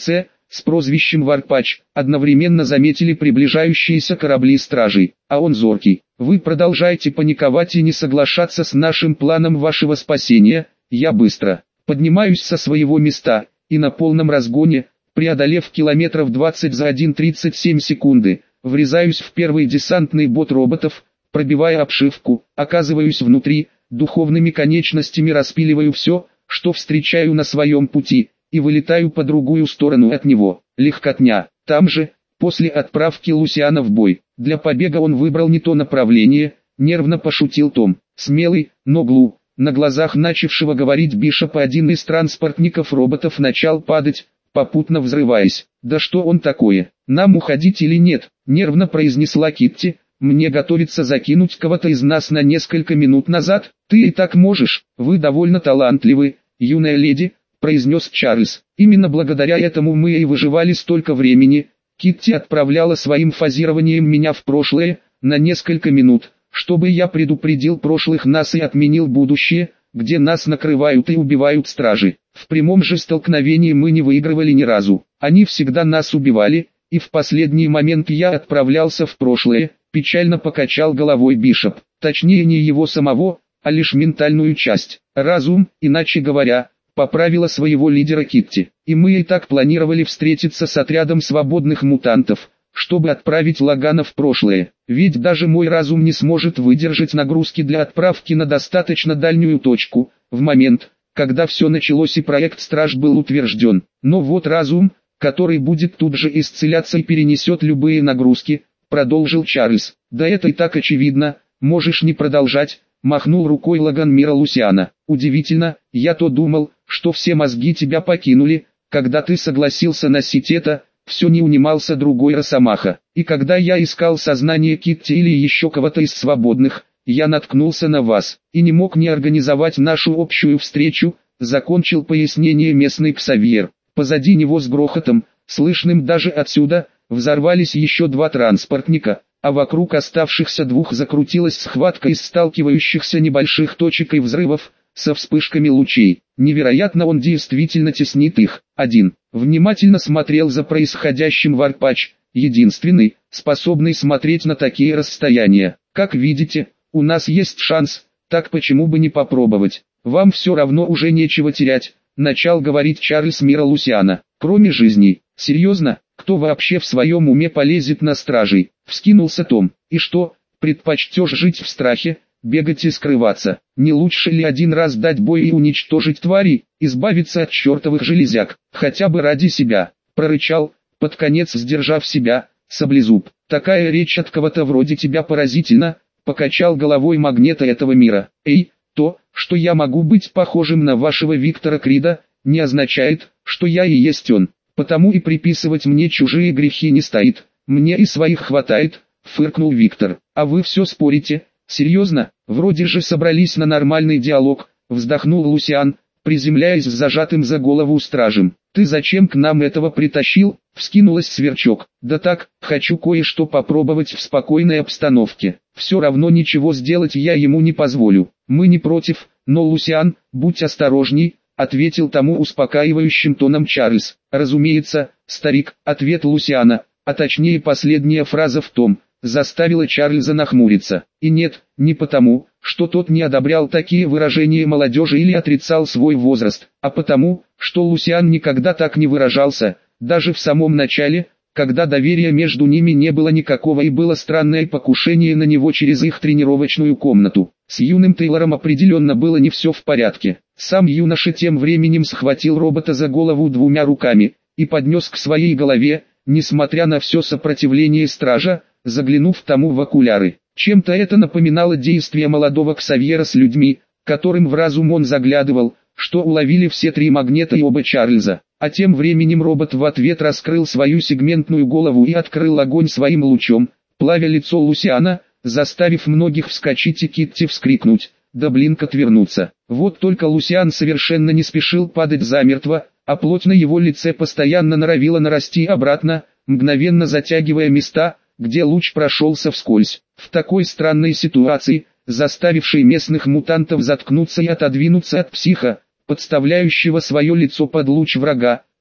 с прозвищем Варпач, одновременно заметили приближающиеся корабли стражей, а он зоркий. Вы продолжаете паниковать и не соглашаться с нашим планом вашего спасения. Я быстро поднимаюсь со своего места, и на полном разгоне, преодолев километров двадцать за одна тридцать семь секунды, врезаюсь в первый десантный бот роботов, пробивая обшивку, оказываюсь внутри, духовными конечностями распиливаю все, что встречаю на своем пути, и вылетаю по другую сторону от него. Легкотня. Там же, после отправки Лусиана в бой, для побега он выбрал не то направление, нервно пошутил Том. Смелый, но глуп. На глазах начавшего говорить Бишопа один из транспортников роботов начал падать, попутно взрываясь. «Да что он такое? Нам уходить или нет?» — нервно произнесла Китти. «Мне готовится закинуть кого-то из нас на несколько минут назад. Ты и так можешь, вы довольно талантливы, юная леди», — произнес Чарльз. «Именно благодаря этому мы и выживали столько времени. Китти отправляла своим фазированием меня в прошлое, на несколько минут, чтобы я предупредил прошлых нас и отменил будущее, где нас накрывают и убивают стражи. В прямом же столкновении мы не выигрывали ни разу. Они всегда нас убивали, и в последний момент я отправлялся в прошлое», — печально покачал головой Бишоп. «Точнее не его самого, а лишь ментальную часть. Разум, иначе говоря», — поправила своего лидера Китти. «И мы и так планировали встретиться с отрядом свободных мутантов, чтобы отправить Лагана в прошлое. Ведь даже мой разум не сможет выдержать нагрузки для отправки на достаточно дальнюю точку, в момент, когда все началось и проект Страж был утвержден. Но вот разум, который будет тут же исцеляться и перенесет любые нагрузки», — продолжил Чарльз. «Да это и так очевидно, можешь не продолжать», — махнул рукой Лаган мира Лусиана. «Удивительно, я то думал, что все мозги тебя покинули, когда ты согласился носить это». Все не унимался другой Росомаха. «И когда я искал сознание Китти или еще кого-то из свободных, я наткнулся на вас, и не мог не организовать нашу общую встречу», — закончил пояснение местный Ксавьер. Позади него с грохотом, слышным даже отсюда, взорвались еще два транспортника, а вокруг оставшихся двух закрутилась схватка из сталкивающихся небольших точек и взрывов, со вспышками лучей. Невероятно, он действительно теснит их. Один внимательно смотрел за происходящим Варпач, единственный, способный смотреть на такие расстояния. «Как видите, у нас есть шанс, так почему бы не попробовать? Вам все равно уже нечего терять», — начал говорить Чарльз мира Лусиана. «Кроме жизни. Серьезно, кто вообще в своем уме полезет на стражей?» — вскинулся Том. «И что, предпочтешь жить в страхе, бегать и скрываться? Не лучше ли один раз дать бой и уничтожить твари, избавиться от чертовых железяк, хотя бы ради себя?» — прорычал, под конец сдержав себя, Саблезуб. «Такая речь от кого-то вроде тебя поразительна», — покачал головой Магнета этого мира. «Эй, то, что я могу быть похожим на вашего Виктора Крида, не означает, что я и есть он, потому и приписывать мне чужие грехи не стоит, мне и своих хватает», — фыркнул Виктор. «А вы все спорите? Серьезно, вроде же собрались на нормальный диалог», — вздохнул Лусиан, приземляясь с зажатым за голову стражем. «Ты зачем к нам этого притащил?» — вскинулась Сверчок. «Да так, хочу кое-что попробовать в спокойной обстановке. Все равно ничего сделать я ему не позволю. Мы не против, но, Лусиан, будь осторожней», — ответил тому успокаивающим тоном Чарльз. «Разумеется, старик», — ответ Лусиана, а точнее последняя фраза в том, заставила Чарльза нахмуриться. И нет, не потому, что тот не одобрял такие выражения молодежи или отрицал свой возраст, а потому, что Лусиан никогда так не выражался, даже в самом начале, когда доверия между ними не было никакого и было странное покушение на него через их тренировочную комнату. С юным Тейлором определенно было не все в порядке. Сам юноша тем временем схватил робота за голову двумя руками и поднес к своей голове, несмотря на все сопротивление стража, заглянув тому в окуляры. Чем-то это напоминало действия молодого Ксавьера с людьми, которым в разум он заглядывал, что уловили все три Магнета и оба Чарльза. А тем временем робот в ответ раскрыл свою сегментную голову и открыл огонь своим лучом, плавя лицо Лусиана, заставив многих вскочить и Китти вскрикнуть, да блинк отвернуться. Вот только Лусиан совершенно не спешил падать замертво, а плоть на его лице постоянно норовила нарасти обратно, мгновенно затягивая места, где луч прошелся вскользь. В такой странной ситуации, заставившей местных мутантов заткнуться и отодвинуться от психа, подставляющего свое лицо под луч врага,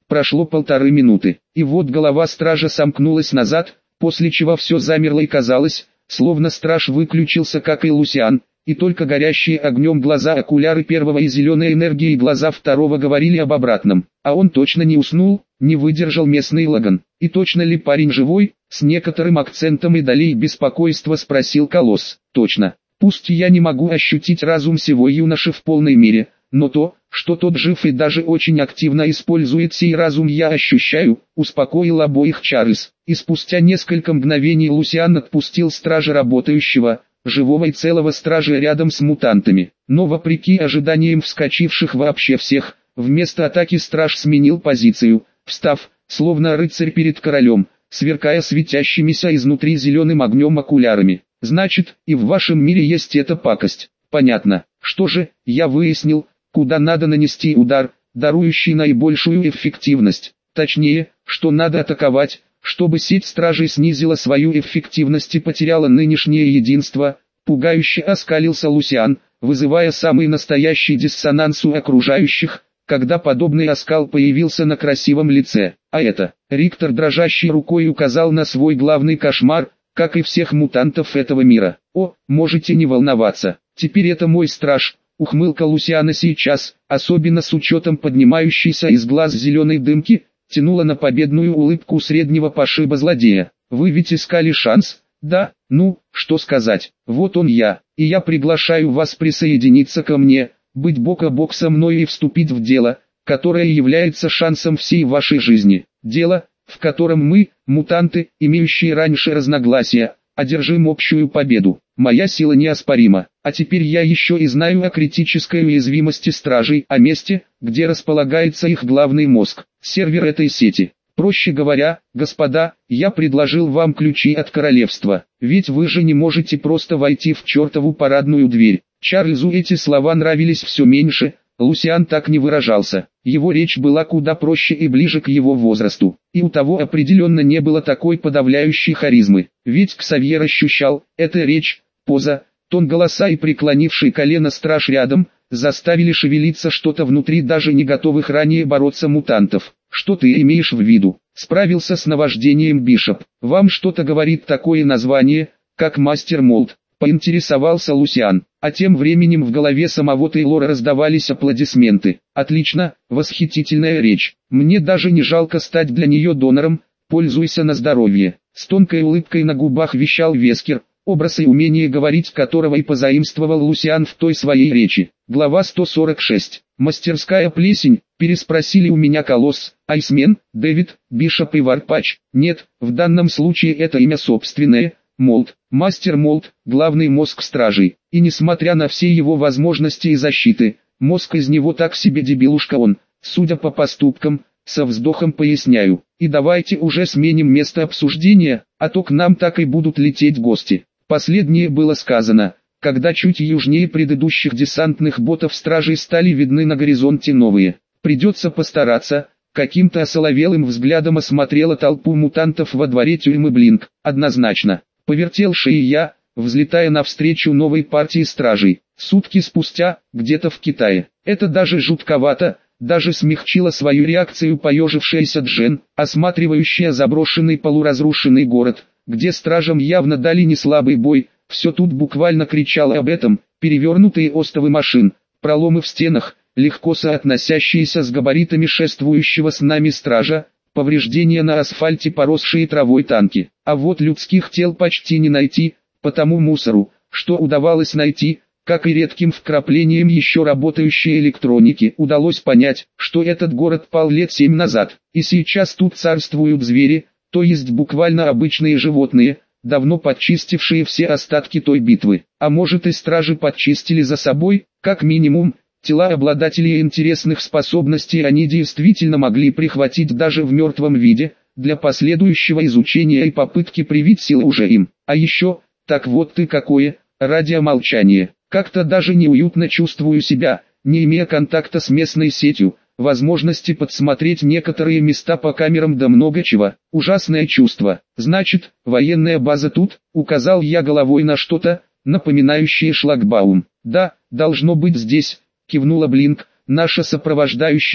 Прошло полторы минуты, и вот голова стража сомкнулась назад, после чего все замерло и казалось, словно страж выключился, как и Лусиан, и только горящие огнем глаза окуляры первого и зеленая энергия и глаза второго говорили об обратном. А он точно не уснул, не выдержал местный Лаган. И точно ли парень живой? С некоторым акцентом и долей беспокойства спросил Колосс. Точно. Пусть я не могу ощутить разум сего юноши в полной мере, но то, что тот жив и даже очень активно использует сей разум, я ощущаю, успокоил обоих Чарльз. И спустя несколько мгновений Лусиан отпустил стража работающего, живого и целого стража рядом с мутантами. Но вопреки ожиданиям вскочивших вообще всех, вместо атаки страж сменил позицию, встав, словно рыцарь перед королем, сверкая светящимися изнутри зеленым огнем окулярами. Значит, и в вашем мире есть эта пакость. Понятно. Что же, я выяснил, куда надо нанести удар, дарующий наибольшую эффективность. Точнее, что надо атаковать, чтобы сеть стражей снизила свою эффективность и потеряла нынешнее единство. Пугающе оскалился Лусиан, вызывая самый настоящий диссонанс у окружающих, когда подобный оскал появился на красивом лице. А это, Риктор дрожащей рукой указал на свой главный кошмар, как и всех мутантов этого мира. О, можете не волноваться, теперь это мой страж. Ухмылка Лусиана сейчас, особенно с учетом поднимающейся из глаз зеленой дымки, тянула на победную улыбку среднего пошиба злодея. Вы ведь искали шанс? Да, ну, что сказать, вот он я, и я приглашаю вас присоединиться ко мне, быть бок о бок со мной и вступить в дело, которое является шансом всей вашей жизни. Дело, в котором мы, мутанты, имеющие раньше разногласия, одержим общую победу. Моя сила неоспорима, а теперь я еще и знаю о критической уязвимости стражей, о месте, где располагается их главный мозг, сервер этой сети. Проще говоря, господа, я предложил вам ключи от королевства, ведь вы же не можете просто войти в чертову парадную дверь. Чарльзу эти слова нравились все меньше. Лусиан так не выражался, его речь была куда проще и ближе к его возрасту, и у того определенно не было такой подавляющей харизмы, ведь Ксавьер ощущал, эта речь, поза, тон голоса и преклонивший колено страж рядом, заставили шевелиться что-то внутри даже не готовых ранее бороться мутантов. Что ты имеешь в виду? Справился с наваждением Бишоп. Вам что-то говорит такое название, как Мастер Молд? Поинтересовался Лусиан, а тем временем в голове самого Тейлора раздавались аплодисменты. Отлично, восхитительная речь. Мне даже не жалко стать для нее донором, пользуйся на здоровье. С тонкой улыбкой на губах вещал Вескер, образ и умение говорить которого и позаимствовал Лусиан в той своей речи. Глава сто сорок шесть. Мастерская плесень, переспросили у меня Колосс, Айсмен, Дэвид, Бишоп и Варпач. Нет, в данном случае это имя собственное. Молд, Мастер Молд, главный мозг стражей, и несмотря на все его возможности и защиты, мозг из него так себе дебилушка он, судя по поступкам, со вздохом поясняю, и давайте уже сменим место обсуждения, а то к нам так и будут лететь гости. Последнее было сказано, когда чуть южнее предыдущих десантных ботов стражей стали видны на горизонте новые. Придется постараться. Каким-то осоловелым взглядом осмотрела толпу мутантов во дворе тюрьмы Блинк, однозначно. Повертел шеи я, взлетая навстречу новой партии стражей. Сутки спустя, где-то в Китае. Это даже жутковато, даже смягчило свою реакцию поежившаяся Джен, осматривающая заброшенный полуразрушенный город, где стражам явно дали неслабый бой. Все тут буквально кричало об этом, перевернутые остовы машин, проломы в стенах, легко соотносящиеся с габаритами шествующего с нами стража, повреждения на асфальте, поросшие травой танки. А вот людских тел почти не найти, по тому мусору, что удавалось найти, как и редким вкраплением еще работающей электроники, удалось понять, что этот город пал лет семь назад, и сейчас тут царствуют звери, то есть буквально обычные животные, давно подчистившие все остатки той битвы. А может и стражи подчистили за собой, как минимум. Тела обладателей интересных способностей они действительно могли прихватить даже в мертвом виде, для последующего изучения и попытки привить силы уже им. А еще, так вот ты какое, радиомолчание. Как-то даже неуютно чувствую себя, не имея контакта с местной сетью, возможности подсмотреть некоторые места по камерам да много чего. Ужасное чувство. Значит, военная база тут, указал я головой на что-то, напоминающее шлагбаум. Да, должно быть здесь. Кивнула Блинк, наша сопровождающая,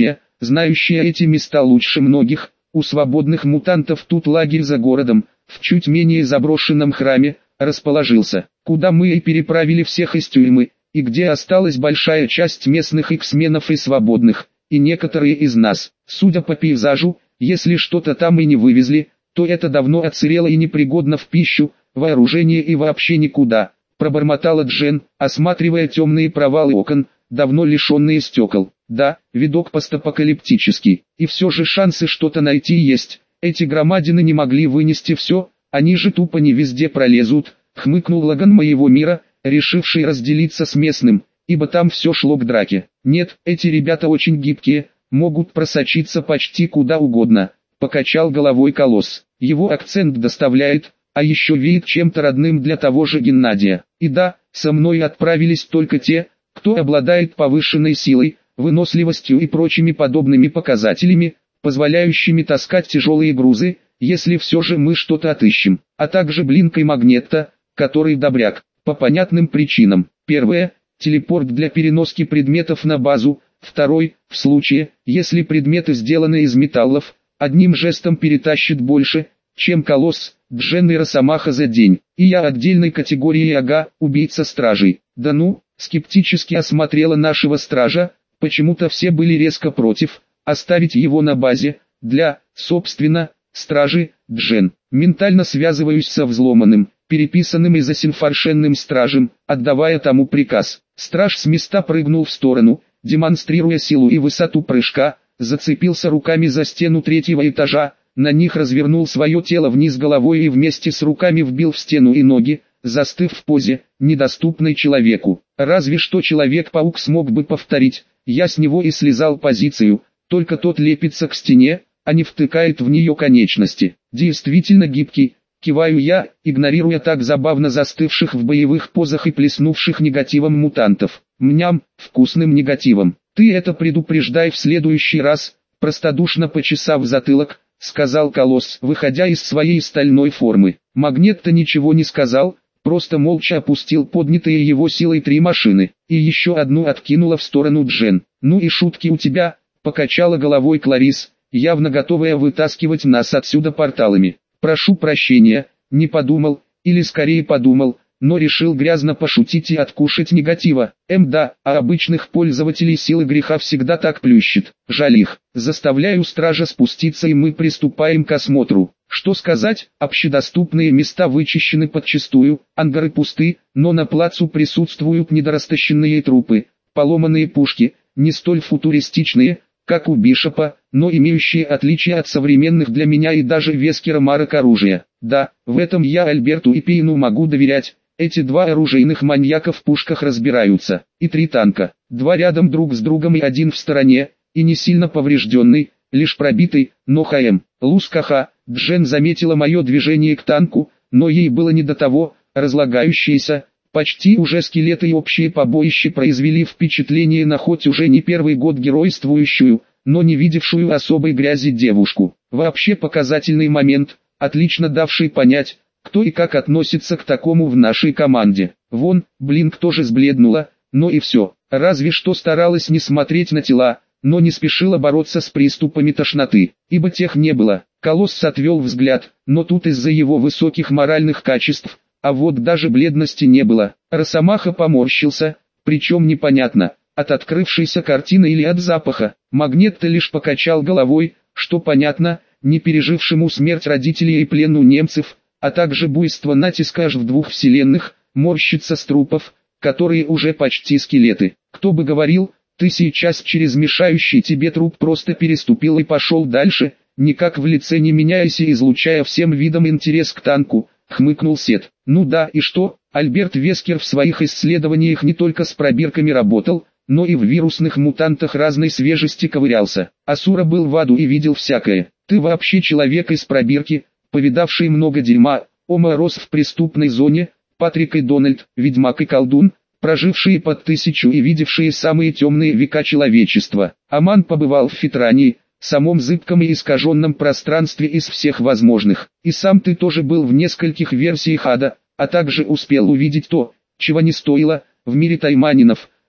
знающая эти места лучше многих. У свободных мутантов тут лагерь за городом, в чуть менее заброшенном храме, расположился, куда мы и переправили всех из тюрьмы, и где осталась большая часть местных иксменов и свободных, и некоторые из нас. Судя по пейзажу, если что-то там и не вывезли, то это давно отсырело и непригодно в пищу, вооружение и вообще никуда, пробормотала Джен, осматривая темные провалы окон, давно лишенные стекол. Да, видок постапокалиптический, и все же шансы что-то найти есть. Эти громадины не могли вынести все, они же тупо не везде пролезут, хмыкнул Лаган моего мира, решивший разделиться с местным, ибо там все шло к драке. Нет, эти ребята очень гибкие, могут просочиться почти куда угодно, покачал головой Колосс. Его акцент доставляет, а еще веет чем-то родным для того же Геннадия. И да, со мной отправились только те, кто обладает повышенной силой, выносливостью и прочими подобными показателями, позволяющими таскать тяжелые грузы, если все же мы что-то отыщем, а также Блинка и Магнетта, который добряк, по понятным причинам. Первое – телепорт для переноски предметов на базу, второй – в случае, если предметы сделаны из металлов, одним жестом перетащит больше, чем Колосс, Джен и Росомаха за день, и я отдельной категории ага, убийца стражей. Да ну, скептически осмотрела нашего стража, почему-то все были резко против, оставить его на базе, для, собственно, стражи, Джен. Ментально связываюсь со взломанным, переписанным и засинфаршенным стражем, отдавая тому приказ. Страж с места прыгнул в сторону, демонстрируя силу и высоту прыжка, зацепился руками за стену третьего этажа, на них развернул свое тело вниз головой и вместе с руками вбил в стену и ноги, застыв в позе, недоступной человеку. Разве что Человек-паук смог бы повторить, я с него и слезал позицию, только тот лепится к стене, а не втыкает в нее конечности. Действительно гибкий, киваю я, игнорируя так забавно застывших в боевых позах и плеснувших негативом мутантов. Мням, вкусным негативом. Ты это предупреждай в следующий раз, простодушно почесав затылок, сказал Колосс, выходя из своей стальной формы. Магнетто ничего не сказал, просто молча опустил поднятые его силой три машины, и еще одну откинула в сторону Джен. Ну и шутки у тебя, покачала головой Кларис, явно готовая вытаскивать нас отсюда порталами. Прошу прощения, не подумал, или скорее подумал, но решил грязно пошутить и откушать негатива. Эм да, а обычных пользователей силы греха всегда так плющит. Жаль их. Заставляю стража спуститься и мы приступаем к осмотру. Что сказать, общедоступные места вычищены подчистую, ангары пусты, но на плацу присутствуют недорастащенные трупы, поломанные пушки, не столь футуристичные, как у Бишопа, но имеющие отличия от современных для меня и даже Вескера марок оружия. Да, в этом я Альберту и Пейну могу доверять. Эти два оружейных маньяка в пушках разбираются, и три танка, два рядом друг с другом и один в стороне, и не сильно поврежденный, лишь пробитый, но ХМ. Лускаха, Джен заметила мое движение к танку, но ей было не до того, разлагающиеся, почти уже скелеты и общие побоища произвели впечатление на хоть уже не первый год геройствующую, но не видевшую особой грязи девушку. Вообще показательный момент, отлично давший понять, кто и как относится к такому в нашей команде. Вон, Блинк тоже сбледнула, но и все. Разве что старалась не смотреть на тела, но не спешила бороться с приступами тошноты, ибо тех не было. Колосс отвел взгляд, но тут из-за его высоких моральных качеств, а вот даже бледности не было. Росомаха поморщился, причем непонятно, от открывшейся картины или от запаха. Магнетто лишь покачал головой, что понятно, не пережившему смерть родителей и плен у немцев, а также буйство натиска аж в двух вселенных, морщится с трупов, которые уже почти скелеты. Кто бы говорил, ты сейчас через мешающий тебе труп просто переступил и пошел дальше, никак в лице не меняясь и излучая всем видом интерес к танку, хмыкнул Сет. Ну да, и что? Альберт Вескер в своих исследованиях не только с пробирками работал, но и в вирусных мутантах разной свежести ковырялся. Асура был в аду и видел всякое. Ты вообще человек из пробирки, повидавший много дерьма. Ома рос в преступной зоне, Патрик и Дональд, ведьмак и колдун, прожившие под тысячу и видевшие самые темные века человечества. Аман побывал в Фитрании, самом зыбком и искаженном пространстве из всех возможных. И сам ты тоже был в нескольких версиях ада, а также успел увидеть то, чего не стоило, в мире тайманинов,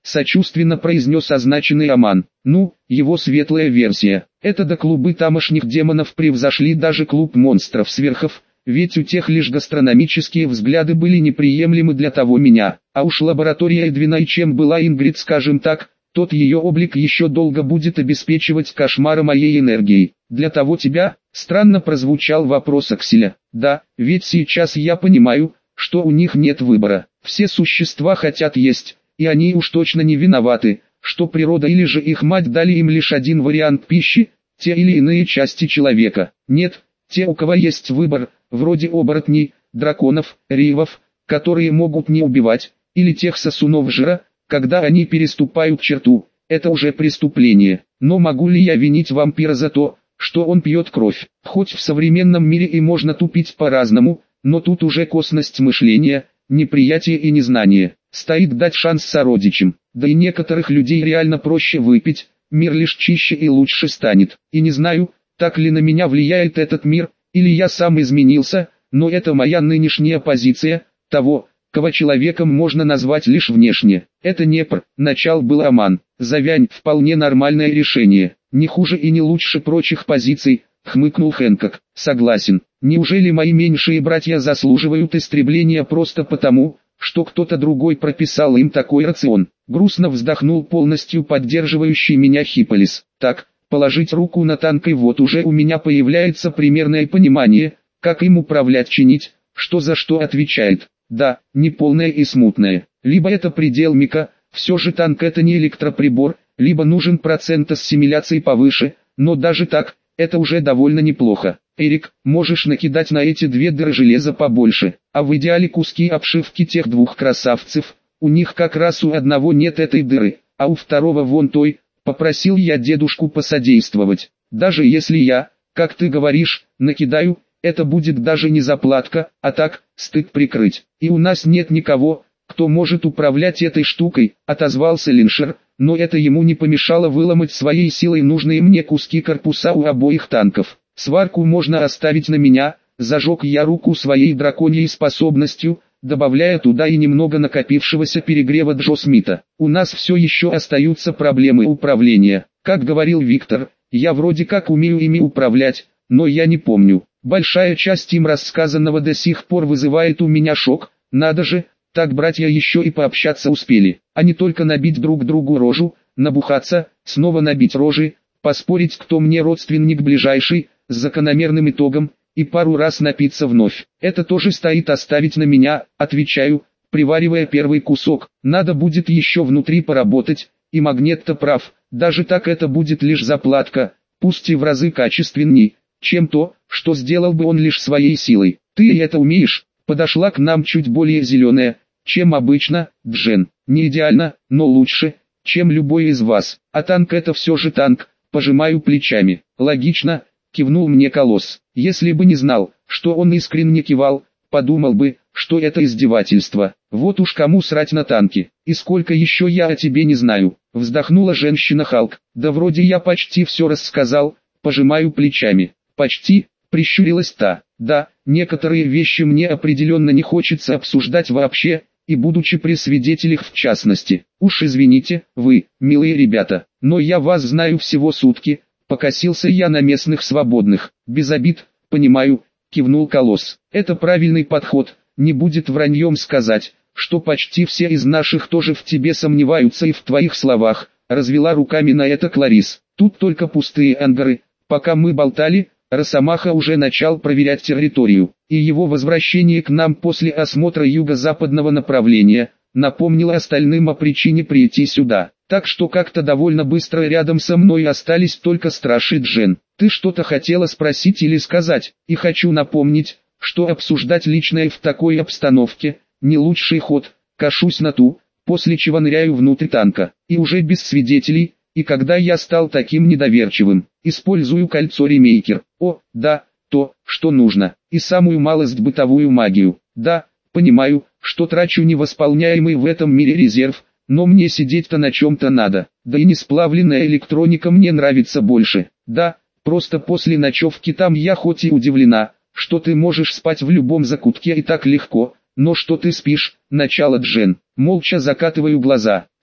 сочувственно произнес означенный Аман. Ну, его светлая версия. Это до клубы тамошних демонов превзошли даже клуб монстров-сверхов, ведь у тех лишь гастрономические взгляды были неприемлемы для того меня. А уж лаборатория Эдвина, чем была Ингрид, скажем так, тот ее облик еще долго будет обеспечивать кошмары моей энергией. Для того тебя, странно прозвучал вопрос Акселя. Да, ведь сейчас я понимаю, что у них нет выбора. Все существа хотят есть, и они уж точно не виноваты, что природа или же их мать дали им лишь один вариант пищи, те или иные части человека. Нет, те, у кого есть выбор, вроде оборотней, драконов, ривов, которые могут не убивать, или тех сосунов жира, когда они переступают черту, это уже преступление. Но могу ли я винить вампира за то, что он пьет кровь? Хоть в современном мире и можно тупить по-разному, но тут уже косность мышления, неприятие и незнание. Стоит дать шанс сородичам. Да и некоторых людей реально проще выпить, мир лишь чище и лучше станет. И не знаю, так ли на меня влияет этот мир, или я сам изменился, но это моя нынешняя позиция, того, кого человеком можно назвать лишь внешне. Это не пр, начал был Аман. Завянь, вполне нормальное решение, не хуже и не лучше прочих позиций, хмыкнул Хэнкок. Согласен. Неужели мои меньшие братья заслуживают истребления просто потому, что кто-то другой прописал им такой рацион? Грустно вздохнул полностью поддерживающий меня Хипполис. Так, положить руку на танк, и вот уже у меня появляется примерное понимание, как им управлять, чинить, что за что отвечает. Да, неполное и смутное. Либо это предел Мика, все же танк это не электроприбор, либо нужен процент ассимиляции повыше, но даже так, это уже довольно неплохо. Эрик, можешь накидать на эти две дыры железа побольше, а в идеале куски обшивки тех двух красавцев, у них как раз у одного нет этой дыры, а у второго вон той. Попросил я дедушку посодействовать. Даже если я, как ты говоришь, накидаю, это будет даже не заплатка, а так, стыд прикрыть. И у нас нет никого, кто может управлять этой штукой, отозвался Линшер, но это ему не помешало выломать своей силой нужные мне куски корпуса у обоих танков. Сварку можно оставить на меня, зажег я руку своей драконьей способностью, добавляя туда и немного накопившегося перегрева Джо Смита. У нас все еще остаются проблемы управления. Как говорил Виктор, я вроде как умею ими управлять, но я не помню. Большая часть им рассказанного до сих пор вызывает у меня шок. Надо же, так братья еще и пообщаться успели, а не только набить друг другу рожу, набухаться, снова набить рожи, поспорить, кто мне родственник ближайший, с закономерным итогом, и пару раз напиться вновь. Это тоже стоит оставить на меня, отвечаю, приваривая первый кусок. Надо будет еще внутри поработать, и Магнет-то прав, даже так это будет лишь заплатка, пусть и в разы качественней, чем то, что сделал бы он лишь своей силой. Ты это умеешь? Подошла к нам чуть более зеленая, чем обычно, Джен. Не идеально, но лучше, чем любой из вас. А танк это все же танк, пожимаю плечами. Логично, кивнул мне Колосс. Если бы не знал, что он искренне кивал, подумал бы, что это издевательство. Вот уж кому срать на танки. И сколько еще я о тебе не знаю. Вздохнула женщина Халк. Да вроде я почти все рассказал, пожимаю плечами. Почти, прищурилась та. Да, некоторые вещи мне определенно не хочется обсуждать вообще, и будучи при свидетелях в частности. Уж извините, вы, милые ребята, но я вас знаю всего сутки. Покосился я на местных свободных. Без обид, понимаю, кивнул Колосс. Это правильный подход, не будет враньем сказать, что почти все из наших тоже в тебе сомневаются и в твоих словах. Развела руками на это Кларис. Тут только пустые ангары. Пока мы болтали, Росомаха уже начал проверять территорию, и его возвращение к нам после осмотра юго-западного направления напомнило остальным о причине прийти сюда. Так что как-то довольно быстро рядом со мной остались только Страш и Джен. Ты что-то хотела спросить или сказать, и хочу напомнить, что обсуждать личное в такой обстановке не лучший ход. Кашусь на ту, после чего ныряю внутрь танка, и уже без свидетелей. И когда я стал таким недоверчивым, использую кольцо ремейкер. О, да, то, что нужно, и самую малость бытовую магию. Да, понимаю, что трачу невосполняемый в этом мире резерв, но мне сидеть-то на чем-то надо. Да и несплавленная электроника мне нравится больше. Да, просто после ночевки там я хоть и удивлена, что ты можешь спать в любом закутке и так легко, но что ты спишь, начало Джен. Молча закатываю глаза.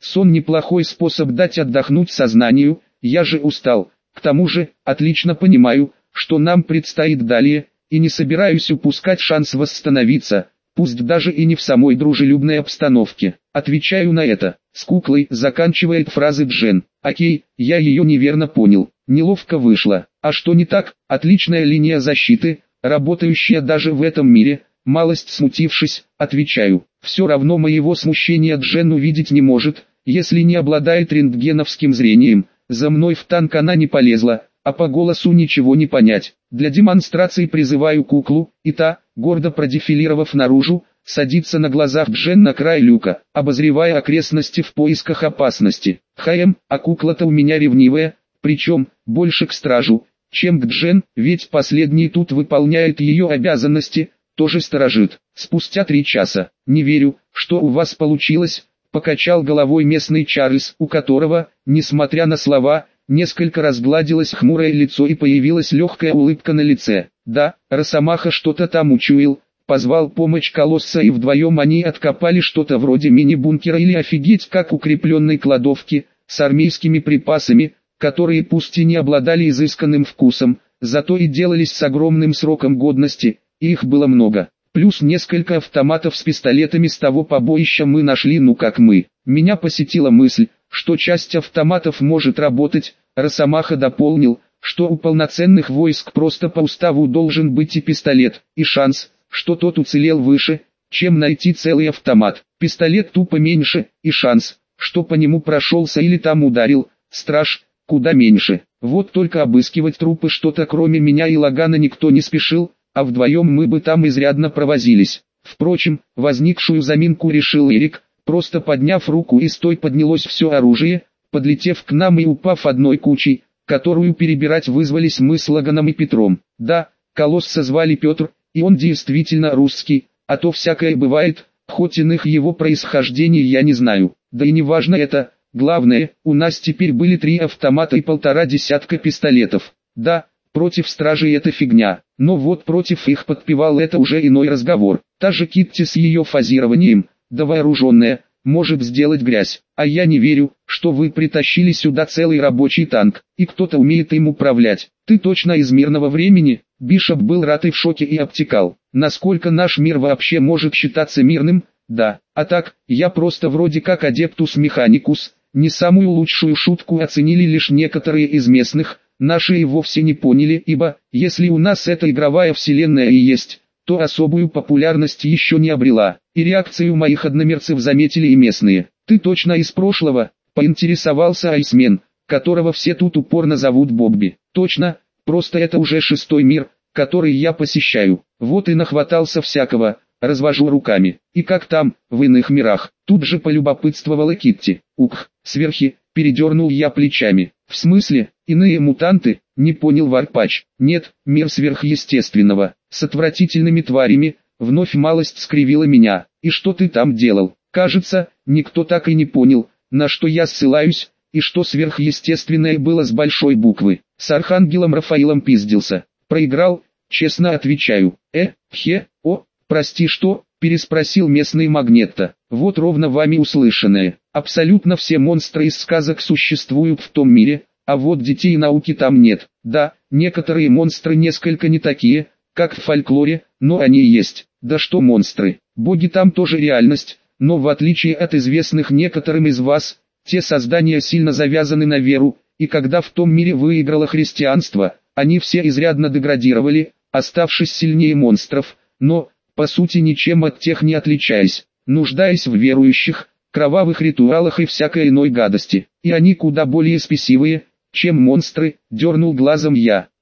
Сон неплохой способ дать отдохнуть сознанию, я же устал. К тому же, отлично понимаю, что нам предстоит далее, и не собираюсь упускать шанс восстановиться, пусть даже и не в самой дружелюбной обстановке. Отвечаю на это. С куклой заканчивает фразы Джен. Окей, я ее неверно понял. Неловко вышло. А что не так? Отличная линия защиты, работающая даже в этом мире. Малость смутившись, отвечаю. Все равно моего смущения Джен увидеть не может, если не обладает рентгеновским зрением. За мной в танк она не полезла, а по голосу ничего не понять. Для демонстрации призываю куклу, и та, гордо продефилировав наружу, садится на глазах Джен на край люка, обозревая окрестности в поисках опасности. Хаем, а кукла-то у меня ревнивая, причем, больше к стражу, чем к Джен, ведь последний тут выполняет ее обязанности, тоже сторожит. Спустя три часа, не верю, что у вас получилось, покачал головой местный Чарльз, у которого, несмотря на слова, несколько разгладилось хмурое лицо и появилась легкая улыбка на лице. Да, Росомаха что-то там учуял, позвал помощь колосса и вдвоем они откопали что-то вроде мини-бункера или офигеть как укрепленной кладовки, с армейскими припасами, которые пусть и не обладали изысканным вкусом, зато и делались с огромным сроком годности, и их было много. Плюс несколько автоматов с пистолетами с того побоища мы нашли, ну как мы. Меня посетила мысль, что часть автоматов может работать. Росомаха дополнил, что у полноценных войск просто по уставу должен быть и пистолет, и шанс, что тот уцелел выше, чем найти целый автомат. Пистолет тупо меньше, и шанс, что по нему прошелся или там ударил, страж, куда меньше. Вот только обыскивать трупы что-то кроме меня и Лагана никто не спешил, а вдвоем мы бы там изрядно провозились. Впрочем, возникшую заминку решил Эрик, просто подняв руку и с той поднялось все оружие, подлетев к нам и упав одной кучей, которую перебирать вызвались мы с Лаганом и Петром. Да, колосса звали Петр, и он действительно русский, а то всякое бывает, хоть иных его происхождений я не знаю. Да и не важно это, главное, у нас теперь были три автомата и полтора десятка пистолетов. Да, против стражей это фигня, но вот против их подпевал это уже иной разговор. Та же Китти с ее фазированием, да вооруженная, может сделать грязь. А я не верю, что вы притащили сюда целый рабочий танк, и кто-то умеет им управлять. Ты точно из мирного времени? Бишоп был рад и в шоке и обтекал. Насколько наш мир вообще может считаться мирным? Да, а так, я просто вроде как адептус механикус. Не самую лучшую шутку оценили лишь некоторые из местных, наши и вовсе не поняли, ибо, если у нас эта игровая вселенная и есть, то особую популярность еще не обрела, и реакцию моих одномерцев заметили и местные. Ты точно из прошлого? Поинтересовался Айсмен, которого все тут упорно зовут Бобби. Точно, просто это уже шестой мир, который я посещаю. Вот и нахватался всякого, развожу руками. И как там, в иных мирах? Тут же полюбопытствовала Китти. Ух, сверхи, передернул я плечами. В смысле, иные мутанты? Не понял Варпач. Нет, мир сверхъестественного, с отвратительными тварями. Вновь малость скривила меня. И что ты там делал? Кажется, никто так и не понял, на что я ссылаюсь, и что сверхъестественное было с большой буквы. С архангелом Рафаилом пиздился. Проиграл, честно отвечаю. Э, хе, о, прости что, переспросил местный Магнетто. Вот ровно вами услышанное. Абсолютно все монстры из сказок существуют в том мире, а вот детей науки там нет. Да, некоторые монстры несколько не такие, как в фольклоре, но они есть. Да что монстры, боги там тоже реальность, но в отличие от известных некоторым из вас, те создания сильно завязаны на веру, и когда в том мире выиграло христианство, они все изрядно деградировали, оставшись сильнее монстров, но, по сути ничем от тех не отличаясь, нуждаясь в верующих, кровавых ритуалах и всякой иной гадости. И они куда более спесивые, чем монстры, дернул глазом я.